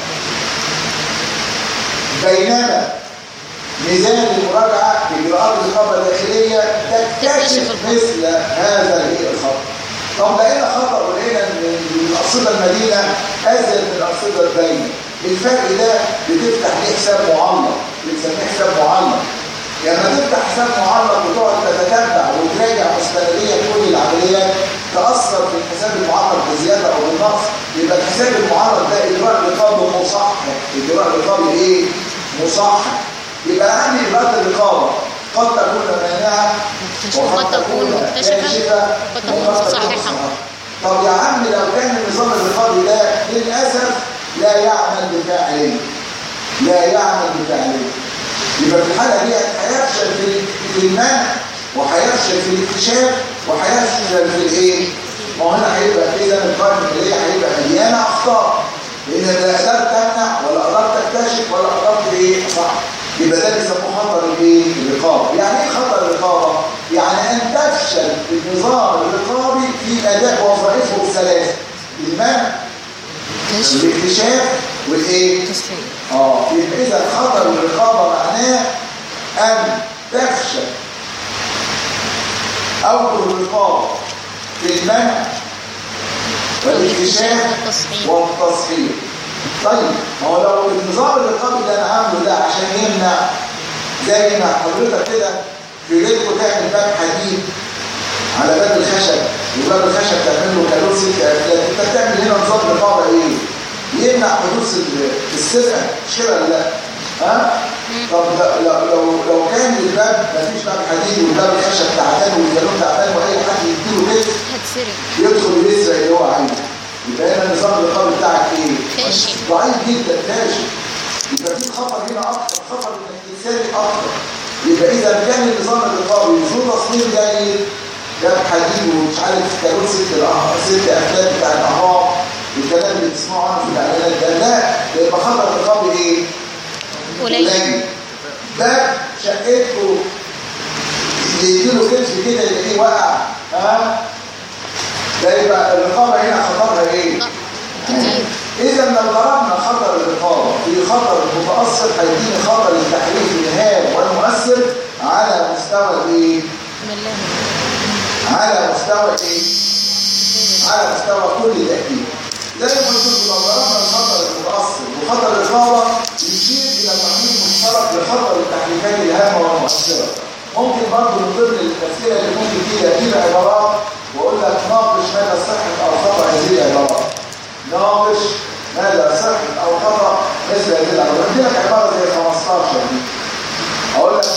بينما ميزان المراجعة بإجراءات الرقابة الداخلية تكتشف مثل هذا الخطأ. طب لقينا خطأ ولقينا ان الأرصدة المدينة أزيد من الأرصدة الدايمة. الفرق ده بتفتح ليه حساب معلق، بنسميه حساب معلق. لما تفتح حساب معلق وتقعد تتتبع وتراجع مستنديا كل العمليات تأثر في الحساب المعلق بزيادة أو بالنقص، يبقى الحساب المعلق ده إجراء رقابي مصحح. إجراء رقابي إيه؟ مصحح. يبقى عندي إجراءات الرقابة قد تكون مانعة وقد تكون مكتشفة وقد تكون مصححة. طب يا عم لو كان النظام الرقابي ده للأسف لا يعمل بفاعلية، لا يعمل بفاعلية، يبقى في الحالة دي هيفشل في المنع وهيفشل في الاكتشاف وهيفشل في الايه؟ ما هو هنا هيبقى كده القائمة المالية هيبقى مليانة أخطاء، لأن لا قدرت تمنع ولا قدرت تكتشف ولا قدرت ايه؟ صح. يبقى ده بيسموه خطر الايه؟ الرقابة. يعني ايه خطر الرقابة؟ يعني أن تفشل النظام الرقابي في أداء وظائفه الثلاثة: المنع والاكتشاف والايه؟ يبقى إذا خطر الرقابة معناه أن تفشل أوجه الرقابة في المنع والاكتشاف والتصحيح. طيب ما هو لو النظام الرقابي اللي أنا عامله ده عشان يمنع، زي ما حضرتك كده في بيتكم تعمل باب حديد على باب الخشب، وباب الخشب تعمل له كالون 6 أفلات، أنت بتعمل هنا نظام رقابة إيه؟ يمنع حدوث السرقة، مش كده ولا لا؟ ها؟ طب لو كان الباب مفيش باب حديد والباب الخشب تعبان والكالون تعبان واي حد يديله بيت يدخل يسرق اللي هو عايزه، يبقى هنا النظام الرقابي بتاعك ايه؟ ضعيف جدا، فاشل. يبقى في خطر هنا اكتر، خطر انك تسارق اكتر. يبقى اذا كان النظام الرقابي ذو تصميم جيد، باب حديد ومش عارف كالون 6 أفلات بتاع لقيته يديله كتف كده يلاقيه وقع، ده يبقى الرقابه هنا خطرها ايه؟ كتير. اذا لو ضربنا خطر الرقابه في خطر المتاثر هيديني خطر التحريف الهام والمؤثر على مستوى ايه؟ على مستوى ايه؟ على مستوى كل تأكيد. زي ما قلت لكم لو ضربنا الخطر المتأثر وخطر الرقابة يشير إلى تقييم مشترك لخطر التحريفات الهامة والمؤثرة. ممكن برضه من ضمن الأسئلة اللي ممكن فيها أجيب عبارات وأقول لك ناقش مدى صحة أو خطأ هذه العبارات. ناقش مدى صحة أو خطأ مثل هذه العبارات. أدي لك عبارة زي 15 دي. أقول لك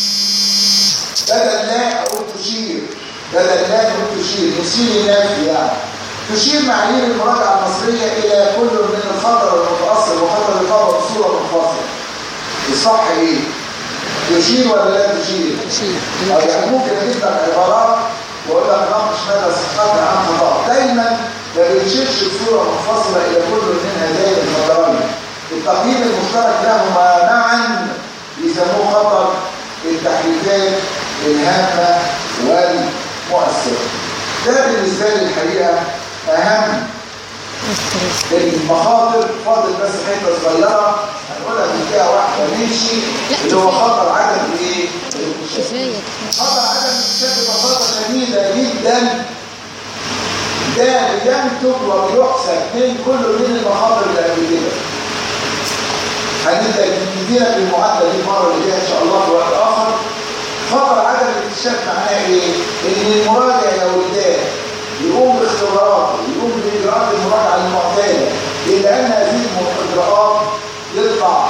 بدل لا أقول تشير، بدل لا أقول تشير، يشير النفي يعني. تشير معايير المراجعة المصرية إلى كل من الخطر المتأثر وخطر الرقابة بصورة منفصلة. الصح إيه؟ تشير ولا لا تشير؟ تشير. يعني ممكن أجيب لك عبارات وأقول لك ناقش مدى صحتها عن خطأ. دايما ما بنشيرش بصورة منفصلة إلى كل من هذين الخطرين. التقييم المشترك لهما معا يسموه خطر التحريفات الهامة والمؤثرة. ده بالنسبة لي الحقيقة أهم المخاطر. فاضل بس حتة صغيرة هنقولها في دقيقة واحدة نمشي، اللي هو خطر عدم الايه؟ خطر عدم الاكتشاف ببساطة شديدة جدا. ده بينتج وبيحسب من كل من المخاطر اللي قبل كده. هنبدأ ندينا بالمعادلة دي المرة اللي جاية إن شاء الله في وقت آخر. خطر عدم الاكتشاف معناه ايه؟ ان المراجع يا ولدان يقوم باختباراته، يقوم باجراءات المراجعه المعتاده، الا ان هذه الاجراءات يطلع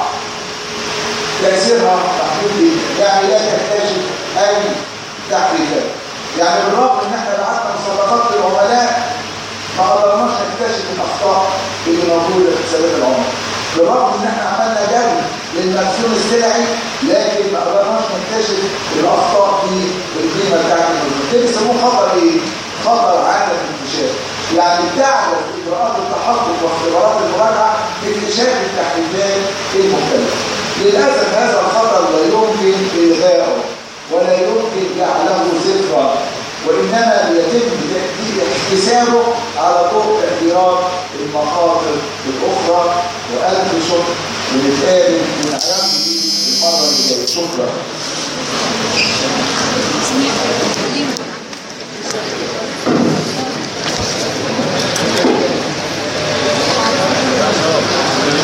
تاثيرها محدود جدا، يعني لا تكتشف اي تحريفات. يعني بالرغم ان احنا بعتنا مصادقات للعملاء ما قدرناش نكتشف الاخطاء اللي موجوده في حسابات العملاء. بالرغم ان احنا عملنا جري للمخزون السلعي لكن ما قدرناش نكتشف الاخطاء في القيمه بتاعت المخزون. ده بيسموه خطر ايه؟ خطر عدم الاكتشاف. يعني بتعرف اجراءات التحقق واختبارات المراجعه لاكتشاف التحريفات المختلفه. للاسف هذا الخطر لا يمكن الغائه ولا يمكن جعله ذكرى، وإنما يتم احتسابه على ضوء تقديرات المخاطر الأخرى. وألف شكر ونتقابل ونعيش المرة اللي جاية. شكرا.